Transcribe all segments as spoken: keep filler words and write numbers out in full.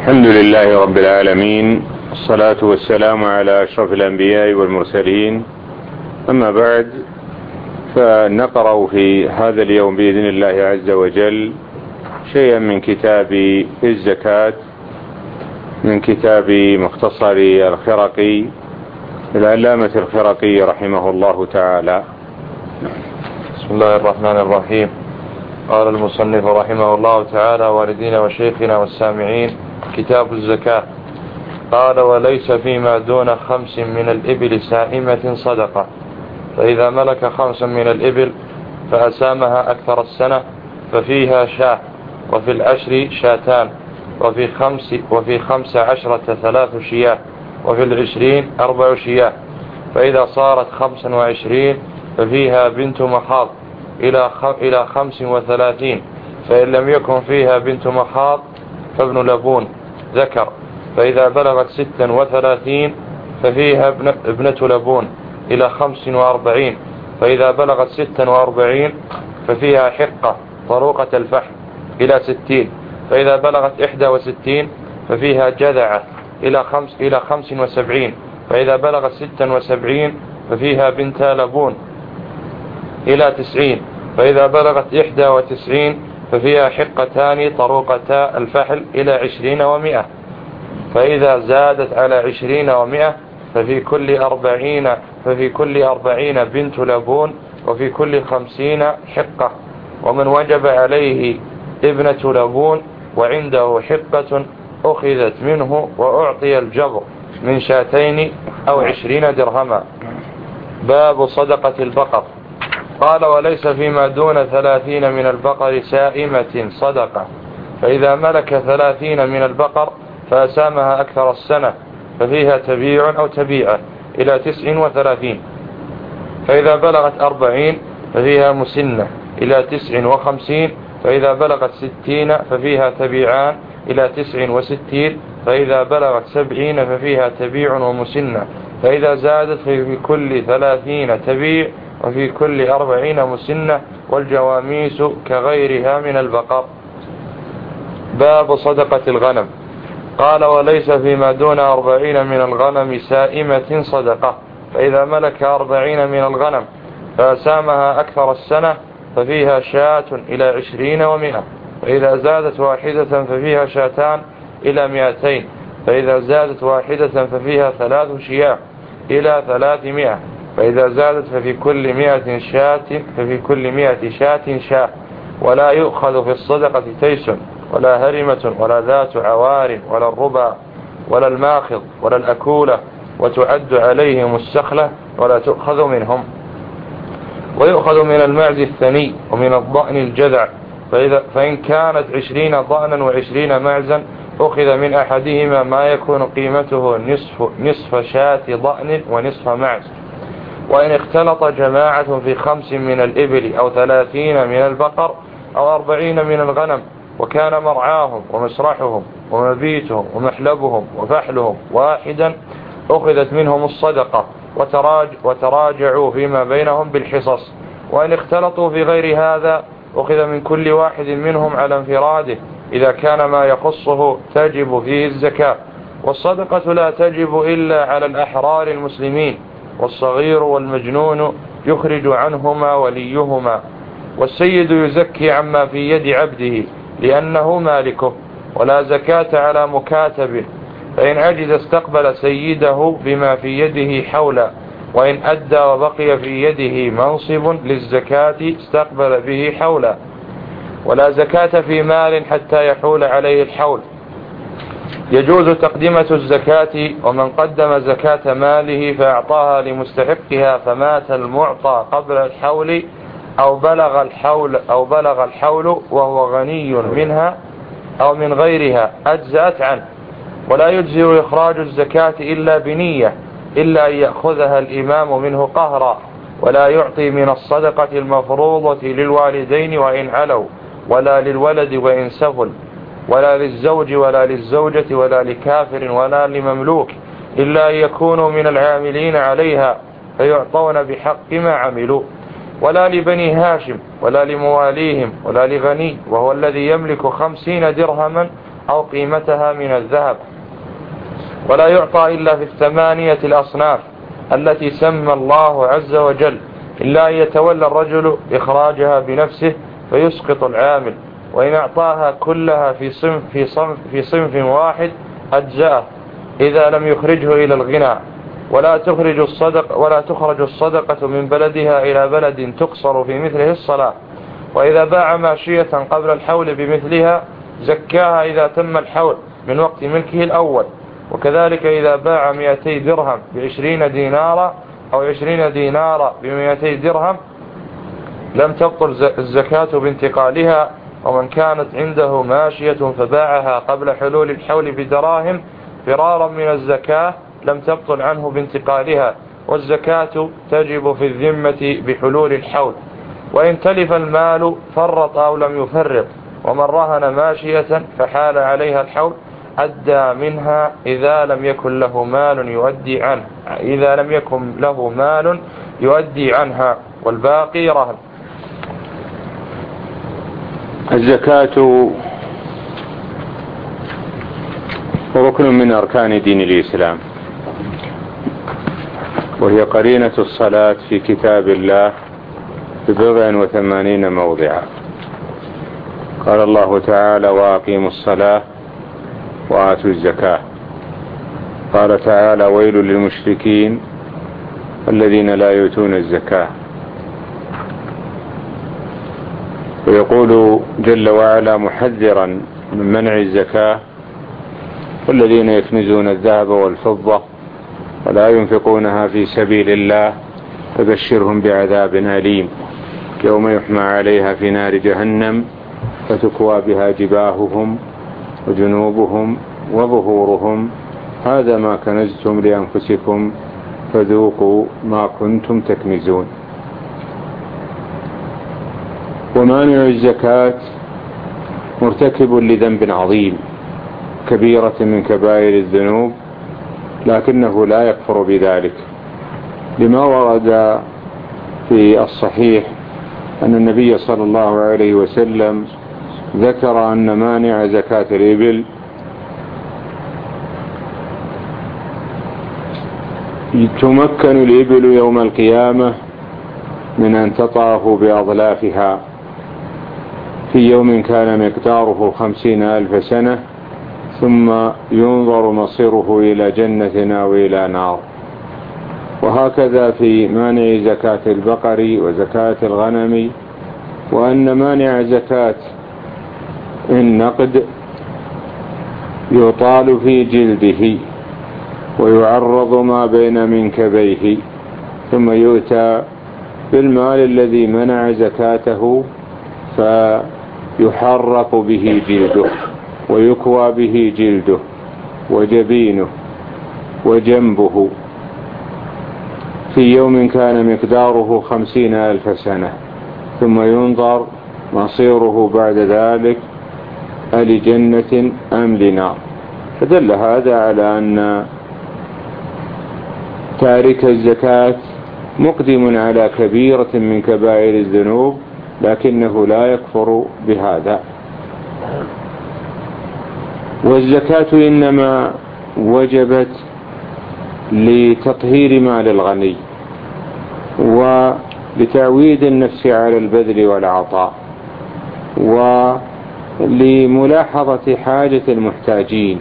الحمد لله رب العالمين، الصلاة والسلام على أشرف الأنبياء والمرسلين. أما بعد، فنقرأ في هذا اليوم بإذن الله عز وجل شيئا من كتاب الزكاة، من كتاب مختصر الخرقي العلامة الخرقي رحمه الله تعالى. بسم الله الرحمن الرحيم. قال المصنف رحمه الله تعالى: والدينا وشيخنا والسامعين، كتاب الزكاة. قال: وليس فيما دون خمس من الإبل سائمة صدقة، فإذا ملك خمس من الإبل فأسامها أكثر السنة ففيها شاة، وفي العشر شاتان، وفي خمس, وفي خمس عشرة ثلاث شياه، وفي العشرين أربع شياه. فإذا صارت خمسا وعشرين ففيها بنت مخاض إلى خمس وثلاثين، فإن لم يكن فيها بنت مخاض فابن لبون ذكر. فإذا بلغت ستا وثلاثين ففيها ابنة لبون إلى خمس وأربعين. فإذا بلغت ستا وأربعين ففيها حقة طروقة الفحم إلى ستين. فإذا بلغت إحدى وستين ففيها جذعة إلى خمس إلى خمس وسبعين. فإذا بلغت ستا وسبعين ففيها بنت لبون إلى تسعين. فإذا بلغت إحدى وتسعين ففيها حقتان طروقتا الفحل إلى عشرين ومئة. فإذا زادت على عشرين ومئة ففي كل أربعين ففي كل أربعين بنت لبون، وفي كل خمسين حقة. ومن وجب عليه ابنة لبون وعنده حقة أخذت منه وأعطي الجبر من شاتين أو عشرين درهما. باب صدقة البقر. قال: وليس فيما دون ثلاثين من البقر سائمة صدقة، فإذا ملك ثلاثين من البقر فأسامها أكثر السنة ففيها تبيع أو تبيعة إلى تسع وثلاثين. فإذا بلغت أربعين ففيها مسنة إلى تسع وخمسين. فإذا بلغت ستين ففيها تبيعان إلى تسع وستين. فإذا بلغت سبعين ففيها تبيع ومسنة. فإذا زادت في كل ثلاثين تبيع، وفي كل أربعين مسنة، والجواميس كغيرها من البقر. باب صدقة الغنم. قال: وليس فيما دون أربعين من الغنم سائمة صدقة، فإذا ملك أربعين من الغنم فأسامها أكثر السنة ففيها شاة إلى عشرين ومئة. فإذا زادت واحدة ففيها شاتان إلى مئتين. فإذا زادت واحدة ففيها ثلاث شياه إلى ثلاثمائة. فإذا زادت ففي كل مئة شاة ففي كل مئة شاة شاه. ولا يؤخذ في الصدقة تيس ولا هرمة ولا ذات عوار ولا الربا ولا الماخض ولا الأكولة، وتعد عليهم السخلة ولا تؤخذ منهم. ويؤخذ من المعز الثني ومن الضأن الجذع. فإذا فإن كانت عشرين ضأنا وعشرين معزا أخذ من أحدهما ما يكون قيمته نصف, نصف شاة ضأن ونصف معز. وإن اختلط جماعة في خمس من الإبل أو ثلاثين من البقر أو أربعين من الغنم، وكان مرعاهم ومسرحهم ومبيتهم ومحلبهم وفحلهم واحدا، أخذت منهم الصدقة وتراج وتراجعوا فيما بينهم بالحصص. وإن اختلطوا في غير هذا أخذ من كل واحد منهم على انفراده إذا كان ما يخصه تجب فيه الزكاة. والصدقة لا تجب إلا على الأحرار المسلمين، والصغير والمجنون يخرج عنهما وليهما. والسيد يزكي عما في يد عبده لأنه مالكه، ولا زكاة على مكاتبه. فإن عجز استقبل سيده بما في يده حولا، وإن أدى وبقي في يده منصب للزكاة استقبل به حولا. ولا زكاة في مال حتى يحول عليه الحول. يجوز تقدمة الزكاة، ومن قدم زكاة ماله فأعطاها لمستحقها فمات المعطى قبل الحول أو بلغ الحول أو بلغ الحول وهو غني منها أو من غيرها أجزأت عنه. ولا يجزئ إخراج الزكاة إلا بنية، إلا أن يأخذها الإمام منه قهرا. ولا يعطي من الصدقة المفروضة للوالدين وإن علوا، ولا للولد وإن سفل، ولا للزوج ولا للزوجة ولا لكافر ولا لمملوك، إلا أن يكونوا من العاملين عليها فيعطون بحق ما عملوا. ولا لبني هاشم ولا لمواليهم ولا لغني وهو الذي يملك خمسين درهما أو قيمتها من الذهب، ولا يعطى إلا في الثمانية الأصناف التي سمى الله عز وجل، إلا أن يتولى الرجل إخراجها بنفسه فيسقط العامل، وإن أعطاها كلها في صنف, في صنف, في صنف واحد أجزأه إذا لم يخرجه إلى الغنى. ولا تخرج الصدق ولا تخرج الصدقة من بلدها إلى بلد تقصر في مثله الصلاة. وإذا باع ماشية قبل الحول بمثلها زكاها إذا تم الحول من وقت ملكه الأول. وكذلك إذا باع مئتي درهم بعشرين دينارا أو عشرين دينارا بمئتي درهم لم تبطل الزكاة بانتقالها. ومن كانت عنده ماشية فباعها قبل حلول الحول بدراهم فرارا من الزكاة لم تبطل عنه بانتقالها، والزكاة تجب في الذمة بحلول الحول. وإن تلف المال فرط أو لم يفرط، ومن رهن ماشية فحال عليها الحول أدى منها إذا لم يكن له مال يؤدي عنه إذا لم يكن له مال يؤدي عنها، والباقي رهن. الزكاة ركن من أركان دين الإسلام، وهي قرينة الصلاة في كتاب الله ببضع وثمانين موضعا. قال الله تعالى: وأقيموا الصلاة وآتوا الزكاة. قال تعالى: ويل للمشركين الذين لا يؤتون الزكاة. ويقول جل وعلا محذرا من منع الزكاة: والذين يكنزون الذهب والفضة ولا ينفقونها في سبيل الله فبشرهم بعذاب أليم يوم يحمى عليها في نار جهنم فتكوى بها جباههم وجنوبهم وظهورهم هذا ما كنزتم لأنفسكم فذوقوا ما كنتم تكنزون. ومانع الزكاة مرتكب لذنب عظيم كبيرة من كبائر الذنوب، لكنه لا يكفر بذلك، لما ورد في الصحيح أن النبي صلى الله عليه وسلم ذكر أن مانع زكاة الإبل تمكن الإبل يوم القيامة من أن تطاف بأضلافها في يوم كان مقداره خمسين ألف سنة، ثم ينظر مصيره إلى جنة أو إلى نار. وهكذا في مانع زكاة البقر وزكاة الغنم، وأن مانع زكاة النقد يطال في جلده ويعرض ما بين منكبيه، ثم يؤتى بالمال الذي منع زكاته فيحرق به جلده ويكوى به جلده وجبينه وجنبه في يوم كان مقداره خمسين ألف سنة، ثم ينظر مصيره بعد ذلك ألجنة أم لنار. فدل هذا على أن تارك الزكاة مقدم على كبيرة من كبائر الذنوب، لكنه لا يكفر بهذا. والزكاة إنما وجبت لتطهير مال الغني ولتعويد النفس على البذل والعطاء ولملاحظة حاجة المحتاجين.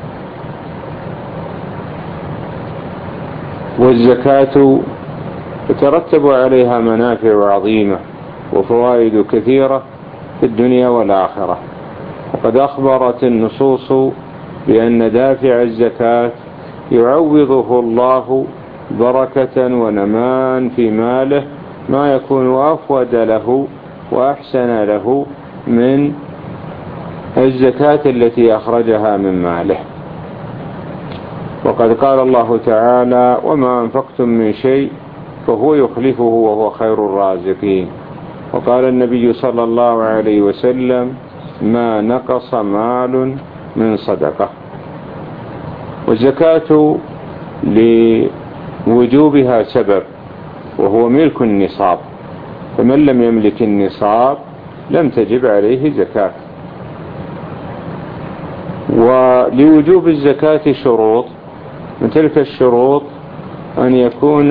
والزكاة يترتب عليها منافع عظيمة وفوائد كثيرة في الدنيا والآخرة. وقد أخبرت النصوص بأن دافع الزكاة يعوضه الله بركة ونمان في ماله ما يكون أفود له وأحسن له من الزكاة التي أخرجها من ماله. وقد قال الله تعالى: وما أنفقتم من شيء فهو يخلفه وهو خير الرازقين. وقال النبي صلى الله عليه وسلم: ما نقص مال من صدقة. والزكاة لوجوبها سبب وهو ملك النصاب، فمن لم يملك النصاب لم تجب عليه زكاة. ولوجوب الزكاة شروط، من تلك الشروط أن يكون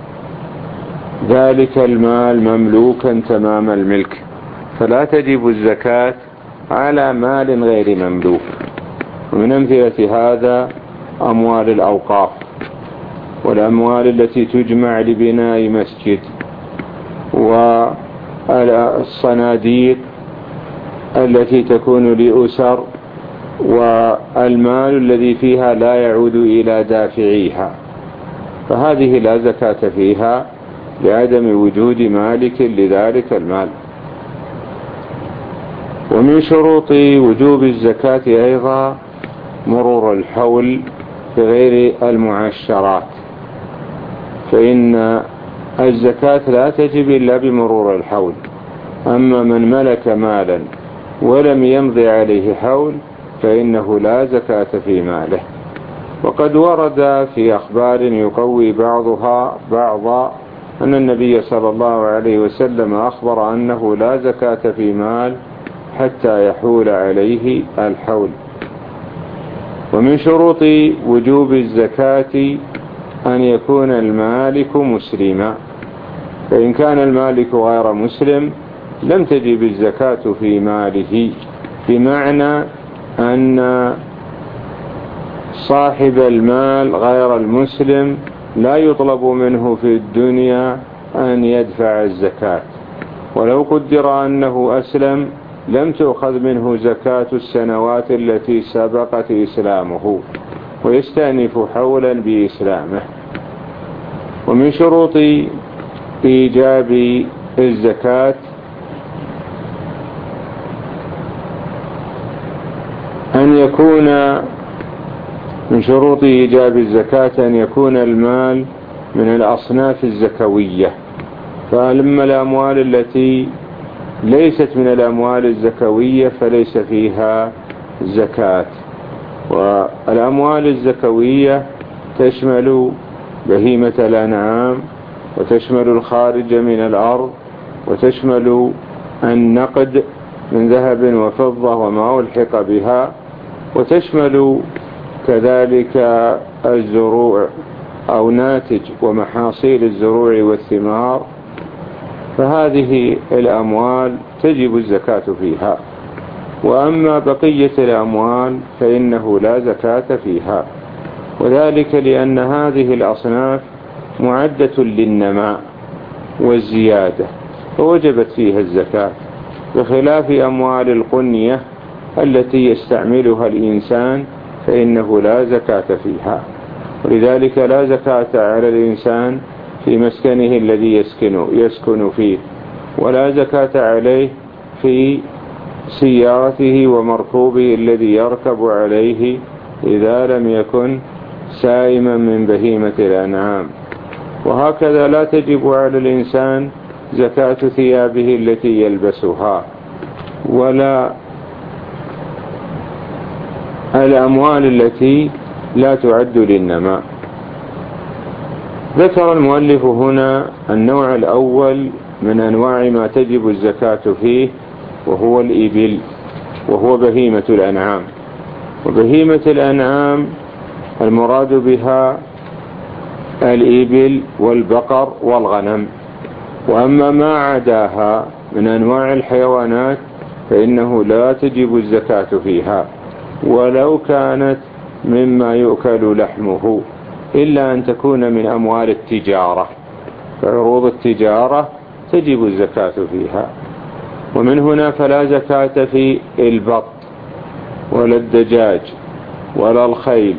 ذلك المال مملوكا تمام الملك، فلا تجب الزكاة على مال غير مملوك. ومن أمثلة هذا أموال الأوقاف، والأموال التي تجمع لبناء مسجد، والصناديق التي تكون لأسر، والمال الذي فيها لا يعود إلى دافعيها، فهذه لا زكاة فيها لعدم وجود مالك لذلك المال. ومن شروط وجوب الزكاة أيضا مرور الحول في غير المعشرات، فإن الزكاة لا تجب إلا بمرور الحول. أما من ملك مالا ولم يمضي عليه حول فإنه لا زكاة في ماله. وقد ورد في أخبار يقوي بعضها بعضا أن النبي صلى الله عليه وسلم أخبر أنه لا زكاة في مال حتى يحول عليه الحول. ومن شروط وجوب الزكاة أن يكون المالك مسلما، فإن كان المالك غير مسلم لم تجب الزكاة في ماله، بمعنى أن صاحب المال غير المسلم لا يطلب منه في الدنيا أن يدفع الزكاة، ولو قدر أنه أسلم لم تؤخذ منه زكاة السنوات التي سبقت إسلامه، ويستأنف حولا بإسلامه. ومن شروط إيجاب الزكاة أن يكون من شروط إيجاب الزكاة أن يكون المال من الأصناف الزكوية. فلما الأموال التي ليست من الأموال الزكوية فليس فيها زكاة. والأموال الزكوية تشمل بهيمة الأنعام، وتشمل الخارج من الأرض، وتشمل النقد من ذهب وفضة وما ألحق بها، وتشمل كذلك الزروع أو ناتج ومحاصيل الزروع والثمار، فهذه الأموال تجب الزكاة فيها. وأما بقية الأموال فإنه لا زكاة فيها، وذلك لأن هذه الأصناف معدة للنماء والزيادة فوجبت فيها الزكاة، بخلاف أموال القنية التي يستعملها الإنسان فإنه لا زكاة فيها. ولذلك لا زكاة على الإنسان في مسكنه الذي يسكن, يسكن فيه، ولا زكاة عليه في سيارته ومركوبه الذي يركب عليه إذا لم يكن سائما من بهيمة الأنعام. وهكذا لا تجب على الإنسان زكاة ثيابه التي يلبسها، ولا الأموال التي لا تعد للنماء. ذكر المؤلف هنا النوع الأول من أنواع ما تجب الزكاة فيه، وهو الإبل، وهو بهيمة الأنعام. وبهيمة الأنعام المراد بها الإبل والبقر والغنم. وأما ما عداها من أنواع الحيوانات فإنه لا تجب الزكاة فيها، ولو كانت مما يؤكل لحمه، إلا أن تكون من أموال التجارة، فعروض التجارة تجب الزكاة فيها. ومن هنا فلا زكاة في البط ولا الدجاج ولا الخيل،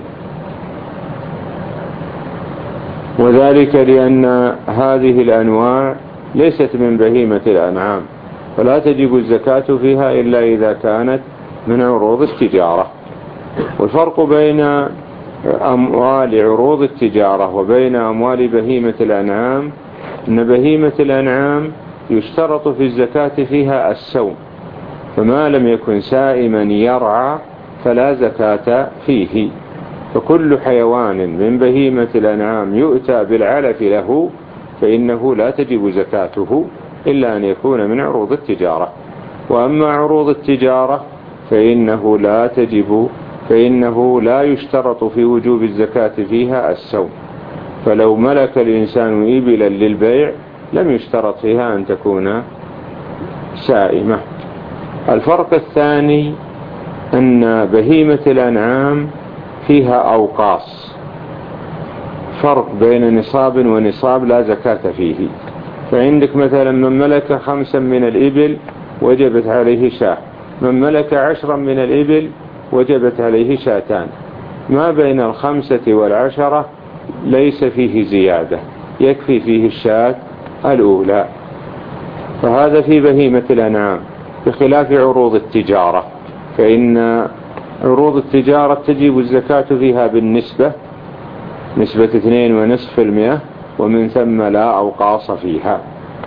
وذلك لأن هذه الأنواع ليست من بهيمة الأنعام، فلا تجب الزكاة فيها إلا إذا كانت من عروض التجارة. والفرق بين أموال عروض التجارة وبين أموال بهيمة الأنعام أن بهيمة الأنعام يشترط في الزكاة فيها السوم، فما لم يكن سائما يرعى فلا زكاة فيه. فكل حيوان من بهيمة الأنعام يؤتى بالعلف له فإنه لا تجب زكاته إلا أن يكون من عروض التجارة. وأما عروض التجارة فإنه لا تجب فإنه لا يشترط في وجوب الزكاة فيها السوم، فلو ملك الإنسان إبلا للبيع لم يشترط فيها أن تكون سائمة. الفرق الثاني أن بهيمة الأنعام فيها أوقاص، فرق بين نصاب ونصاب لا زكاة فيه. فعندك مثلا من ملك خمسا من الإبل وجبت عليه شاة، من ملك عشرا من الإبل وجبت عليه شاتان، ما بين الخمسة والعشرة ليس فيه زيادة، يكفي فيه الشاة الأولى. فهذا في بهيمة الأنعام، بخلاف عروض التجارة، فإن عروض التجارة تجب الزكاة فيها بالنسبة، نسبة اثنين ونصف في المئة، ومن ثم لا أوقاص فيها.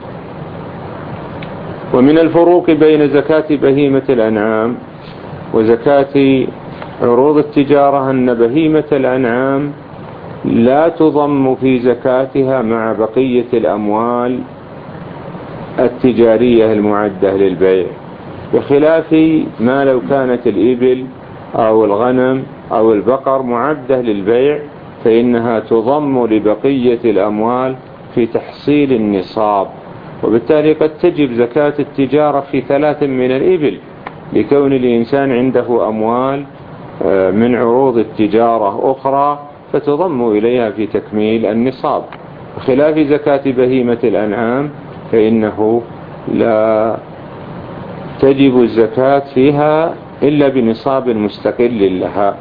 ومن الفروق بين زكاة بهيمة الأنعام وزكاة عروض التجارة أن بهيمة الأنعام لا تضم في زكاتها مع بقية الأموال التجارية المعدة للبيع، بخلاف ما لو كانت الإبل أو الغنم أو البقر معدة للبيع، فإنها تضم لبقية الأموال في تحصيل النصاب. وبالتالي قد تجب زكاة التجارة في ثلاث من الإبل، لكون الإنسان عنده أموال من عروض التجارة أخرى فتضم إليها في تكميل النصاب، بخلاف زكاة بهيمة الأنعام فإنه لا تجب الزكاة فيها إلا بنصاب مستقل لها.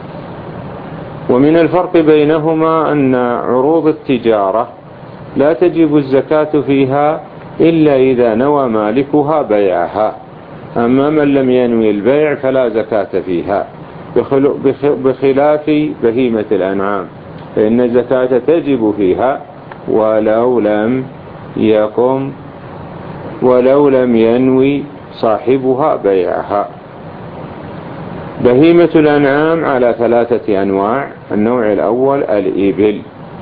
ومن الفرق بينهما أن عروض التجارة لا تجب الزكاة فيها إلا إذا نوى مالكها بيعها، أما من لم ينوي البيع فلا زكاة فيها، بخلاف بهيمة الأنعام فإن الزكاة تجب فيها ولو لم يقم ولو لم ينوي صاحبها بيعها. بهيمة الأنعام على ثلاثة أنواع. النوع الأول الإبل،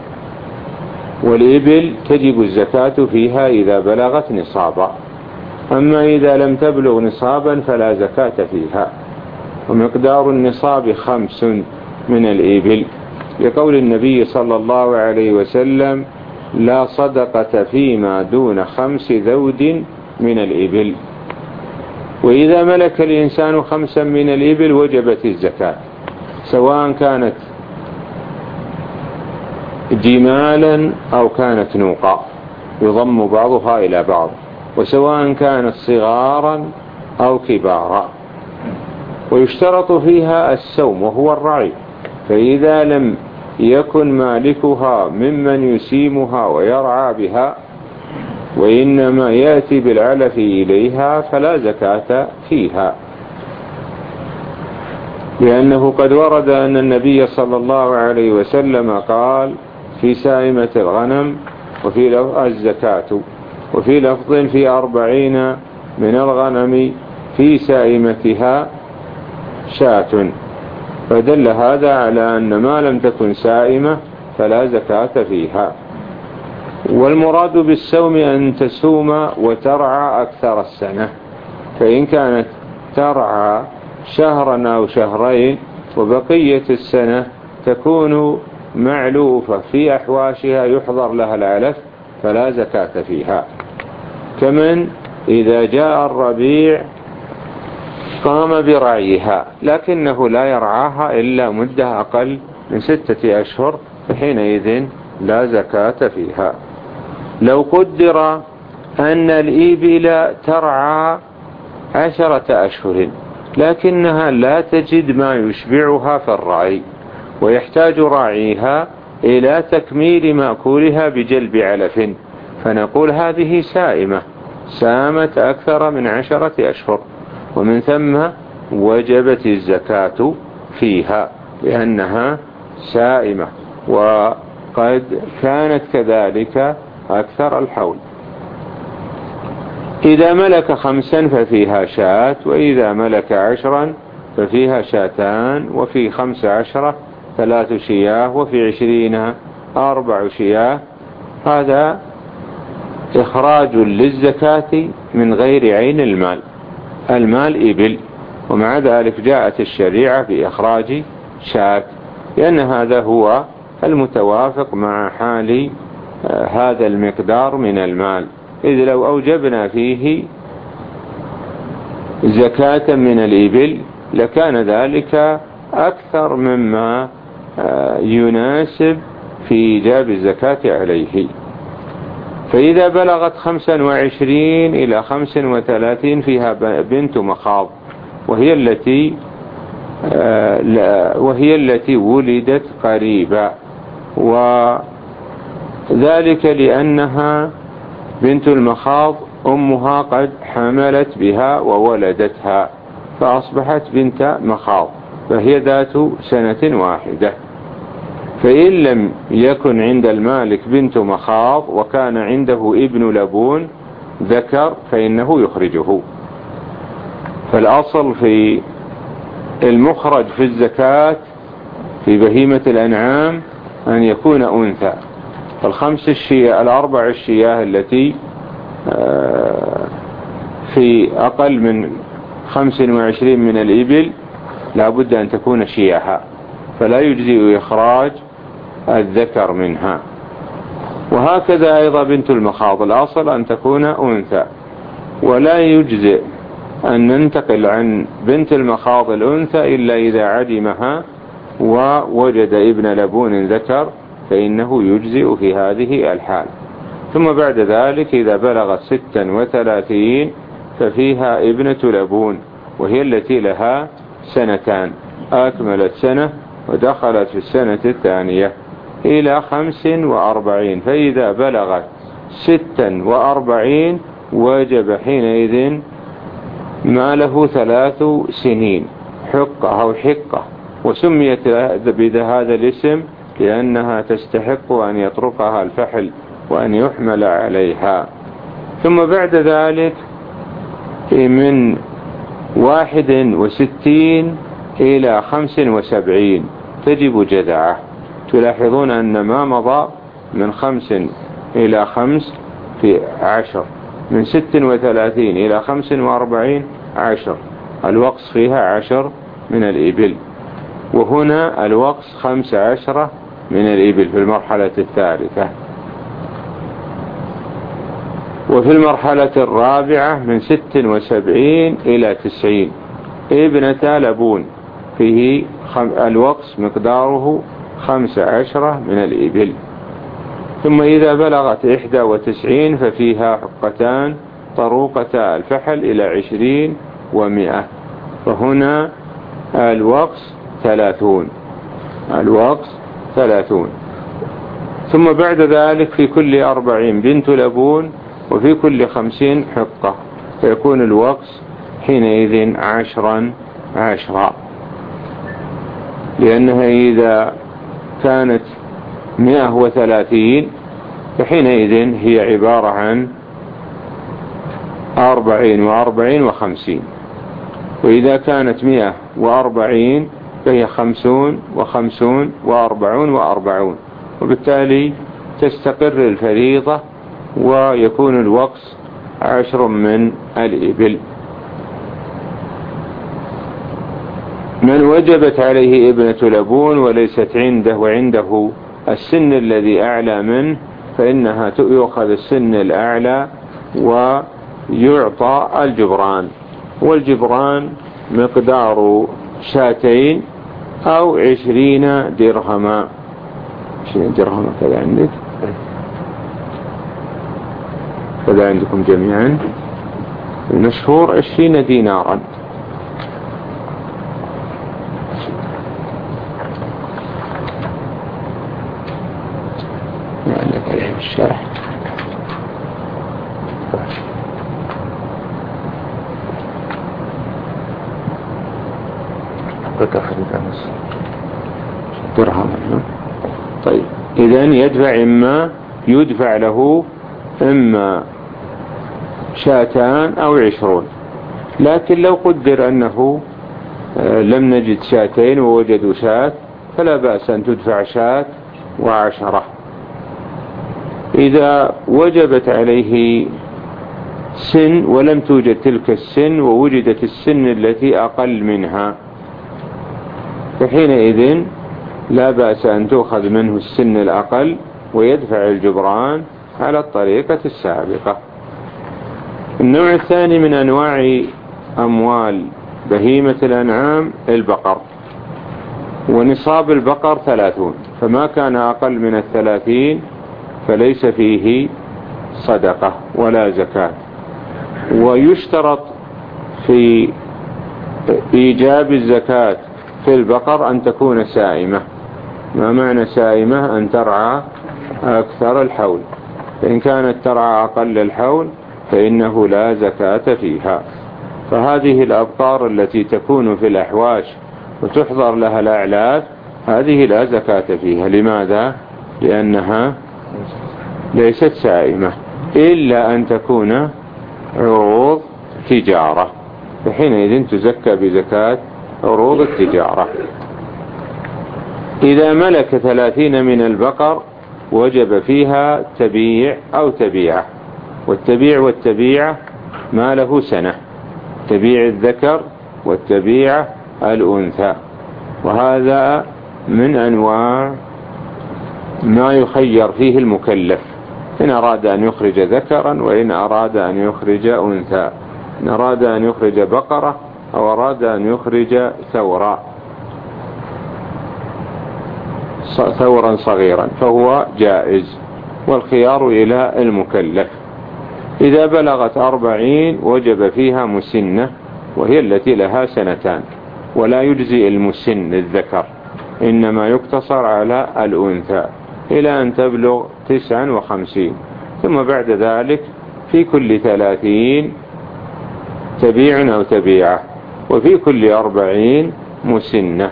والإبل تجب الزكاة فيها إذا بلغت نصابا، أما إذا لم تبلغ نصابا فلا زكاة فيها. ومقدار النصاب خمس من الإبل، لقول النبي صلى الله عليه وسلم: لا صدقة فيما دون خمس ذود من الإبل. وإذا ملك الإنسان خمسا من الإبل وجبت الزكاة، سواء كانت جمالا أو كانت نوقا، يضم بعضها إلى بعض، وسواء كانت صغارا أو كبارا. ويشترط فيها السوم وهو الرعي، فإذا لم يكن مالكها ممن يسيمها ويرعى بها وإنما يأتي بالعلف إليها فلا زكاة فيها، لأنه قد ورد أن النبي صلى الله عليه وسلم قال في سائمة الغنم وفي لفظ الزكاة، وفي لفظ في أربعين من الغنم في سائمتها شاة، فدل هذا على أن ما لم تكن سائمة فلا زكاة فيها. والمراد بالسوم أن تسوم وترعى أكثر السنة، فإن كانت ترعى شهرا أو شهرين وبقية السنة تكون معلوفة في أحواشها يحضر لها العلف فلا زكاة فيها. كمن إذا جاء الربيع قام برعيها لكنه لا يرعاها إلا مدة أقل من ستة أشهر، فحينئذ لا زكاة فيها. لو قدر أن الإبل ترعى عشرة أشهر لكنها لا تجد ما يشبعها في الرعي، ويحتاج راعيها إلى تكميل مأكولها بجلب علف، فنقول هذه سائمة سامت أكثر من عشرة أشهر، ومن ثم وجبت الزكاة فيها لأنها سائمة وقد كانت كذلك أكثر الحول. إذا ملك خمسا ففيها شاة، وإذا ملك عشرا ففيها شاتان، وفي خمس عشرة ثلاث شياه، وفي عشرين أربع شياه. هذا إخراج للزكاة من غير عين المال. المال إبل، ومع ذلك جاءت الشريعة بإخراج شاة، لأن هذا هو المتوافق مع حال هذا المقدار من المال. إذ لو أوجبنا فيه زكاة من الإبل لكان ذلك أكثر مما يناسب في إيجاب الزكاة عليه. فإذا بلغت خمسا وعشرين إلى خمس وثلاثين فيها بنت مخاض، وهي التي وهي التي ولدت قريبا، وذلك لأنها بنت المخاض أمها قد حملت بها وولدتها فأصبحت بنت مخاض، فهي ذات سنة واحدة. فإن لم يكن عند المالك بنت مخاض وكان عنده ابن لبون ذكر فإنه يخرجه. فالأصل في المخرج في الزكاة في بهيمة الأنعام أن يكون أنثى. فالخمس الشياه الأربع الشياه التي في أقل من خمس وعشرين من الإبل لا بد أن تكون شياها، فلا يجزئ إخراج الذكر منها. وهكذا أيضا بنت المخاض الأصل أن تكون أنثى، ولا يجزئ أن ننتقل عن بنت المخاض الأنثى إلا إذا عدمها ووجد ابن لبون ذكر، فإنه يجزئ في هذه الحال. ثم بعد ذلك إذا بلغت ستا وثلاثين ففيها ابنة لبون، وهي التي لها سنتان، أكملت سنة ودخلت في السنة الثانية إلى خمس وأربعين. فإذا بلغت ستا وأربعين وجب حينئذ ما له ثلاث سنين حقة أو حقة، وسميت بهذا الاسم لأنها تستحق أن يطرقها الفحل وأن يحمل عليها. ثم بعد ذلك من واحد وستين إلى خمس وسبعين تجب جذعة. تلاحظون أن ما مضى من خمس إلى خمس في عشر، من ست وثلاثين إلى خمس وأربعين عشر، الوقص فيها عشر من الإبل، وهنا الوقص خمس عشرة من الإبل في المرحلة الثالثة. وفي المرحلة الرابعة من ست وسبعين إلى تسعين ابنة لبون فيه الوقص مقداره خمس عشرة من الإبل. ثم إذا بلغت إحدى وتسعين ففيها حقتان طروقة الفحل إلى عشرين ومئة، فهنا الوقص ثلاثون الوقص ثلاثون. ثم بعد ذلك في كل أربعين بنت لبون، وفي كل خمسين حقة، فيكون الوقص حينئذ عشرا عشرا، لأنها إذا كانت مئة وثلاثين فحينئذ هي عبارة عن أربعين وأربعين وخمسين، وإذا كانت مئة وأربعين فهي خمسون وخمسون وأربعون وأربعون، وبالتالي تستقر الفريضة ويكون الوقص عشر من الإبل. من وجبت عليه ابنة لبون وليست عنده وعنده السن الذي أعلى منه فإنها يؤخذ السن الأعلى ويعطى الجبران، والجبران مقدار شاتين أو عشرين درهما. عشرين درهما كذا عندك، كذا عندكم جميعا. المشهور عشرين دينارا. عندك عليه الشرح. درهم. طيب إذن يدفع إما يدفع له إما شاتان أو عشرون، لكن لو قدر أنه لم نجد شاتين ووجدوا شات فلا بأس أن تدفع شات وعشرة. إذا وجبت عليه سن ولم توجد تلك السن ووجدت السن التي أقل منها، فحينئذ لا بأس أن تؤخذ منه السن الأقل ويدفع الجبران على الطريقة السابقة. النوع الثاني من أنواع أموال بهيمة الأنعام البقر، ونصاب البقر ثلاثون، فما كان أقل من الثلاثين فليس فيه صدقة ولا زكاة. ويشترط في إيجاب الزكاة في البقر أن تكون سائمة. ما معنى سائمة؟ أن ترعى أكثر الحول، فإن كانت ترعى أقل الحول فإنه لا زكاة فيها. فهذه الأبقار التي تكون في الأحواش وتحضر لها الأعلاف هذه لا زكاة فيها. لماذا؟ لأنها ليست سائمة، إلا أن تكون عروض تجارة، فحينئذ تزكى بزكاة عروض التجارة. إذا ملك ثلاثين من البقر وجب فيها تبيع أو تبيعة، والتبيع والتبيعة ما له سنة، تبيع الذكر والتبيعة الأنثى، وهذا من أنواع ما يخير فيه المكلف، إن أراد أن يخرج ذكرا وإن أراد أن يخرج أنثى، إن أراد أن يخرج بقرة أو أراد أن يخرج ثورا ثورا صغيرا فهو جائز، والخيار إلى المكلف. إذا بلغت أربعين وجب فيها مسنة، وهي التي لها سنتان، ولا يجزي المسن الذكر، إنما يقتصر على الأنثى إلى أن تبلغ تسعا وخمسين، ثم بعد ذلك في كل ثلاثين تبيع أو تبيعة، وفي كل أربعين مسنة.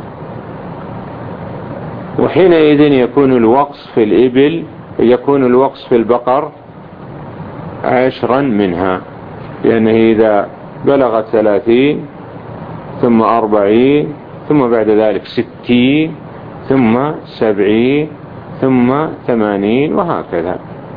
وحينئذ يكون الوقص في الإبل يكون الوقص في البقر عشرا منها، لأنه إذا بلغت ثلاثين ثم أربعين ثم بعد ذلك ستين ثم سبعين ثم ثمانين وهكذا.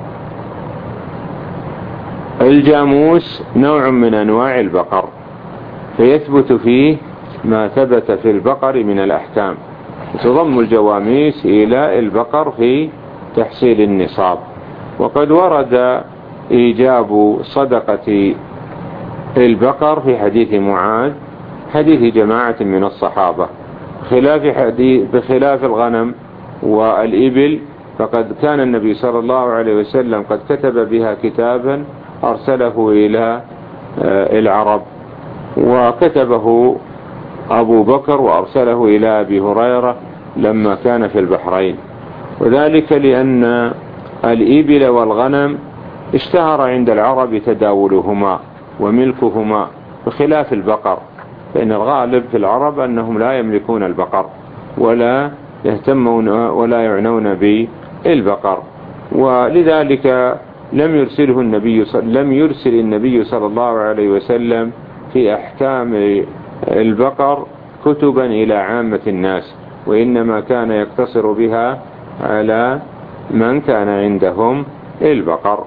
الجاموس نوع من أنواع البقر، فيثبت فيه ما ثبت في البقر من الأحكام، تضم الجواميس إلى البقر في تحصيل النصاب. وقد ورد إيجاب صدقة البقر في حديث معاذ، حديث جماعة من الصحابة، خلاف حديث بخلاف الغنم والإبل، فقد كان النبي صلى الله عليه وسلم قد كتب بها كتابا أرسله إلى العرب، وكتبه أبو بكر وأرسله إلى أبي هريرة لما كان في البحرين، وذلك لأن الإبل والغنم اشتهر عند العرب تداولهما وملكهما بخلاف البقر، فإن الغالب في العرب أنهم لا يملكون البقر ولا يهتمون ولا يعنون بالبقر، ولذلك لم يرسله النبي لم يرسل النبي صلى الله عليه وسلم في أحكام البقر كتبا إلى عامة الناس، وإنما كان يقتصر بها على من كان عندهم البقر.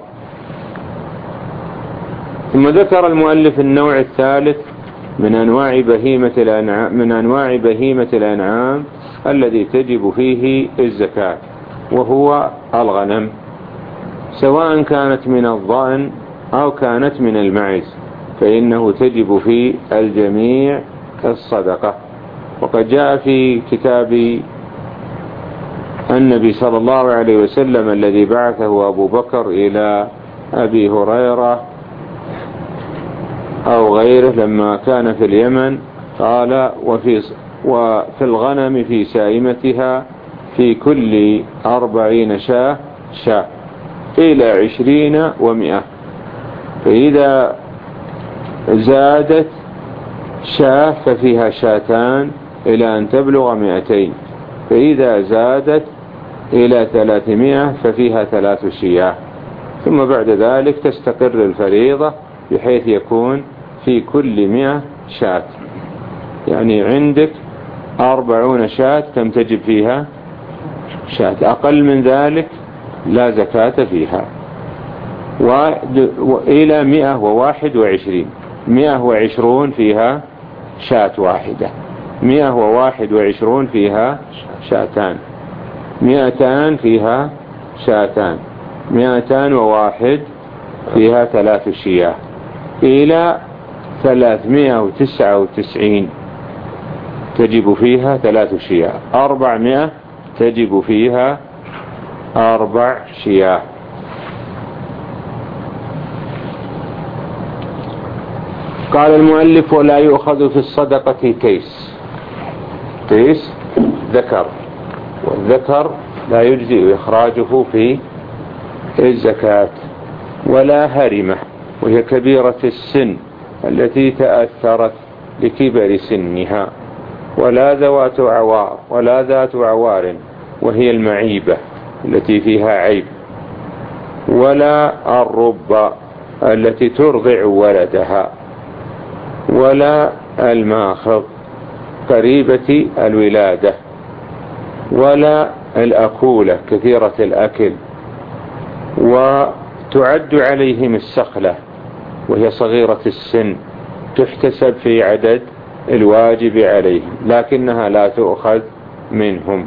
ثم ذكر المؤلف النوع الثالث من أنواع بهيمة الأنعام من أنواع بهيمة الأنعام الذي تجب فيه الزكاة، وهو الغنم، سواء كانت من الضأن أو كانت من المعز، فإنه تجب في الجميع الصدقة. وقد جاء في كتاب النبي صلى الله عليه وسلم الذي بعثه أبو بكر إلى أبي هريرة أو غيره لما كان في اليمن، قال وفي, وفي الغنم في سائمتها في كل أربعين شاة شاة إلى عشرين ومئة، فإذا زادت شاة ففيها شاتان إلى أن تبلغ مئتين، فإذا زادت إلى ثلاثمائة ففيها ثلاث شياه، ثم بعد ذلك تستقر الفريضة بحيث يكون في كل مئة شاة. يعني عندك أربعون شاة كم تجب فيها؟ شاة. أقل من ذلك لا زكاة فيها. إلى مئة وواحد وعشرين. مئة وعشرون فيها شاة واحدة، مئة وواحد وعشرون فيها شاتان، مئتان فيها شاتان، مئتان وواحد فيها ثلاث شياه، إلى ثلاثمائة وتسعة وتسعين تجب فيها ثلاث شياه، أربعمائة تجب فيها أربع شياه. قال المؤلف: ولا يؤخذ في الصدقة تيس. تيس ذكر، والذكر لا يجزئ إخراجه في الزكاة، ولا هرمة وهي كبيرة السن التي تأثرت لكبر سنها، ولا ذوات عوار ولا ذات عوار وهي المعيبة التي فيها عيب، ولا الرب التي ترضع ولدها، ولا الماخض قريبة الولادة، ولا الأكولة كثيرة الأكل. وتعد عليهم السخلة وهي صغيرة السن، تحتسب في عدد الواجب عليهم لكنها لا تؤخذ منهم.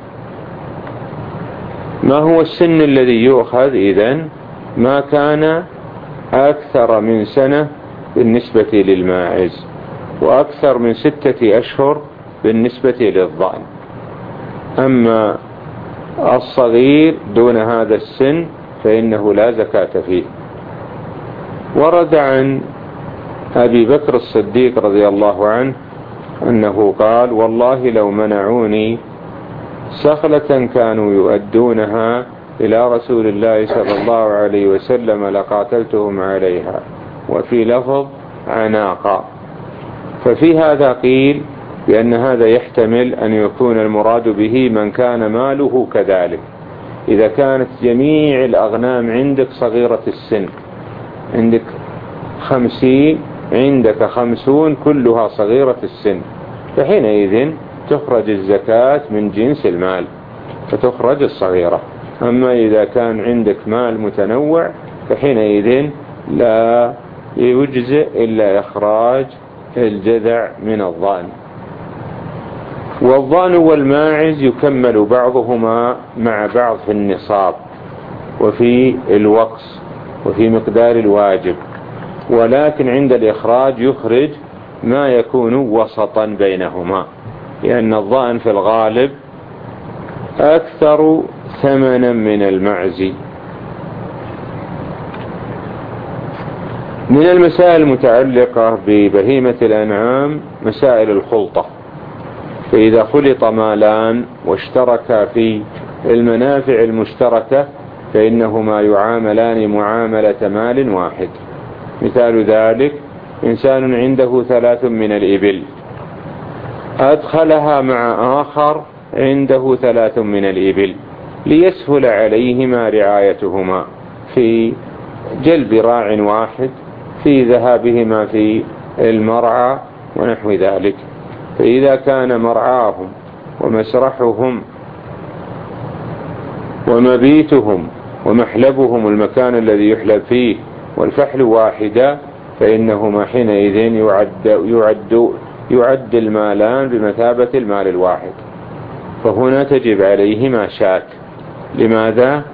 ما هو السن الذي يؤخذ إذن؟ ما كان أكثر من سنة بالنسبة للماعز، وأكثر من ستة أشهر بالنسبة للضأن. أما الصغير دون هذا السن فإنه لا زكاة فيه. ورد عن أبي بكر الصديق رضي الله عنه أنه قال: والله لو منعوني سخلة كانوا يؤدونها إلى رسول الله صلى الله عليه وسلم لقاتلتهم عليها، وفي لفظ عناقا. ففي هذا قيل بأن هذا يحتمل أن يكون المراد به من كان ماله كذلك. إذا كانت جميع الأغنام عندك صغيرة السن، عندك خمسين، عندك خمسون كلها صغيرة السن، فحينئذ تخرج الزكاة من جنس المال فتخرج الصغيرة. أما إذا كان عندك مال متنوع فحينئذ لا يجزئ إلا إخراج الجذع من الضأن. والضأن والماعز يكمل بعضهما مع بعض في النصاب وفي الوقص وفي مقدار الواجب، ولكن عند الإخراج يخرج ما يكون وسطا بينهما، لأن الضأن في الغالب أكثر ثمنا من المعز. من المسائل المتعلقة ببهيمة الأنعام مسائل الخلطة. فإذا خلط مالان واشتركا في المنافع المشتركة فإنهما يعاملان معاملة مال واحد. مثال ذلك: إنسان عنده ثلاث من الإبل، أدخلها مع آخر عنده ثلاث من الإبل ليسهل عليهما رعايتهما في جلب راع واحد، في ذهابهما في المرعى ونحو ذلك. فإذا كان مرعاهم ومسرحهم ومبيتهم ومحلبهم المكان الذي يحلب فيه والفحل واحدا فإنهما حينئذ يعد, يعد, يعد المالان بمثابة المال الواحد. فهنا تجب عليهما شاة. لماذا؟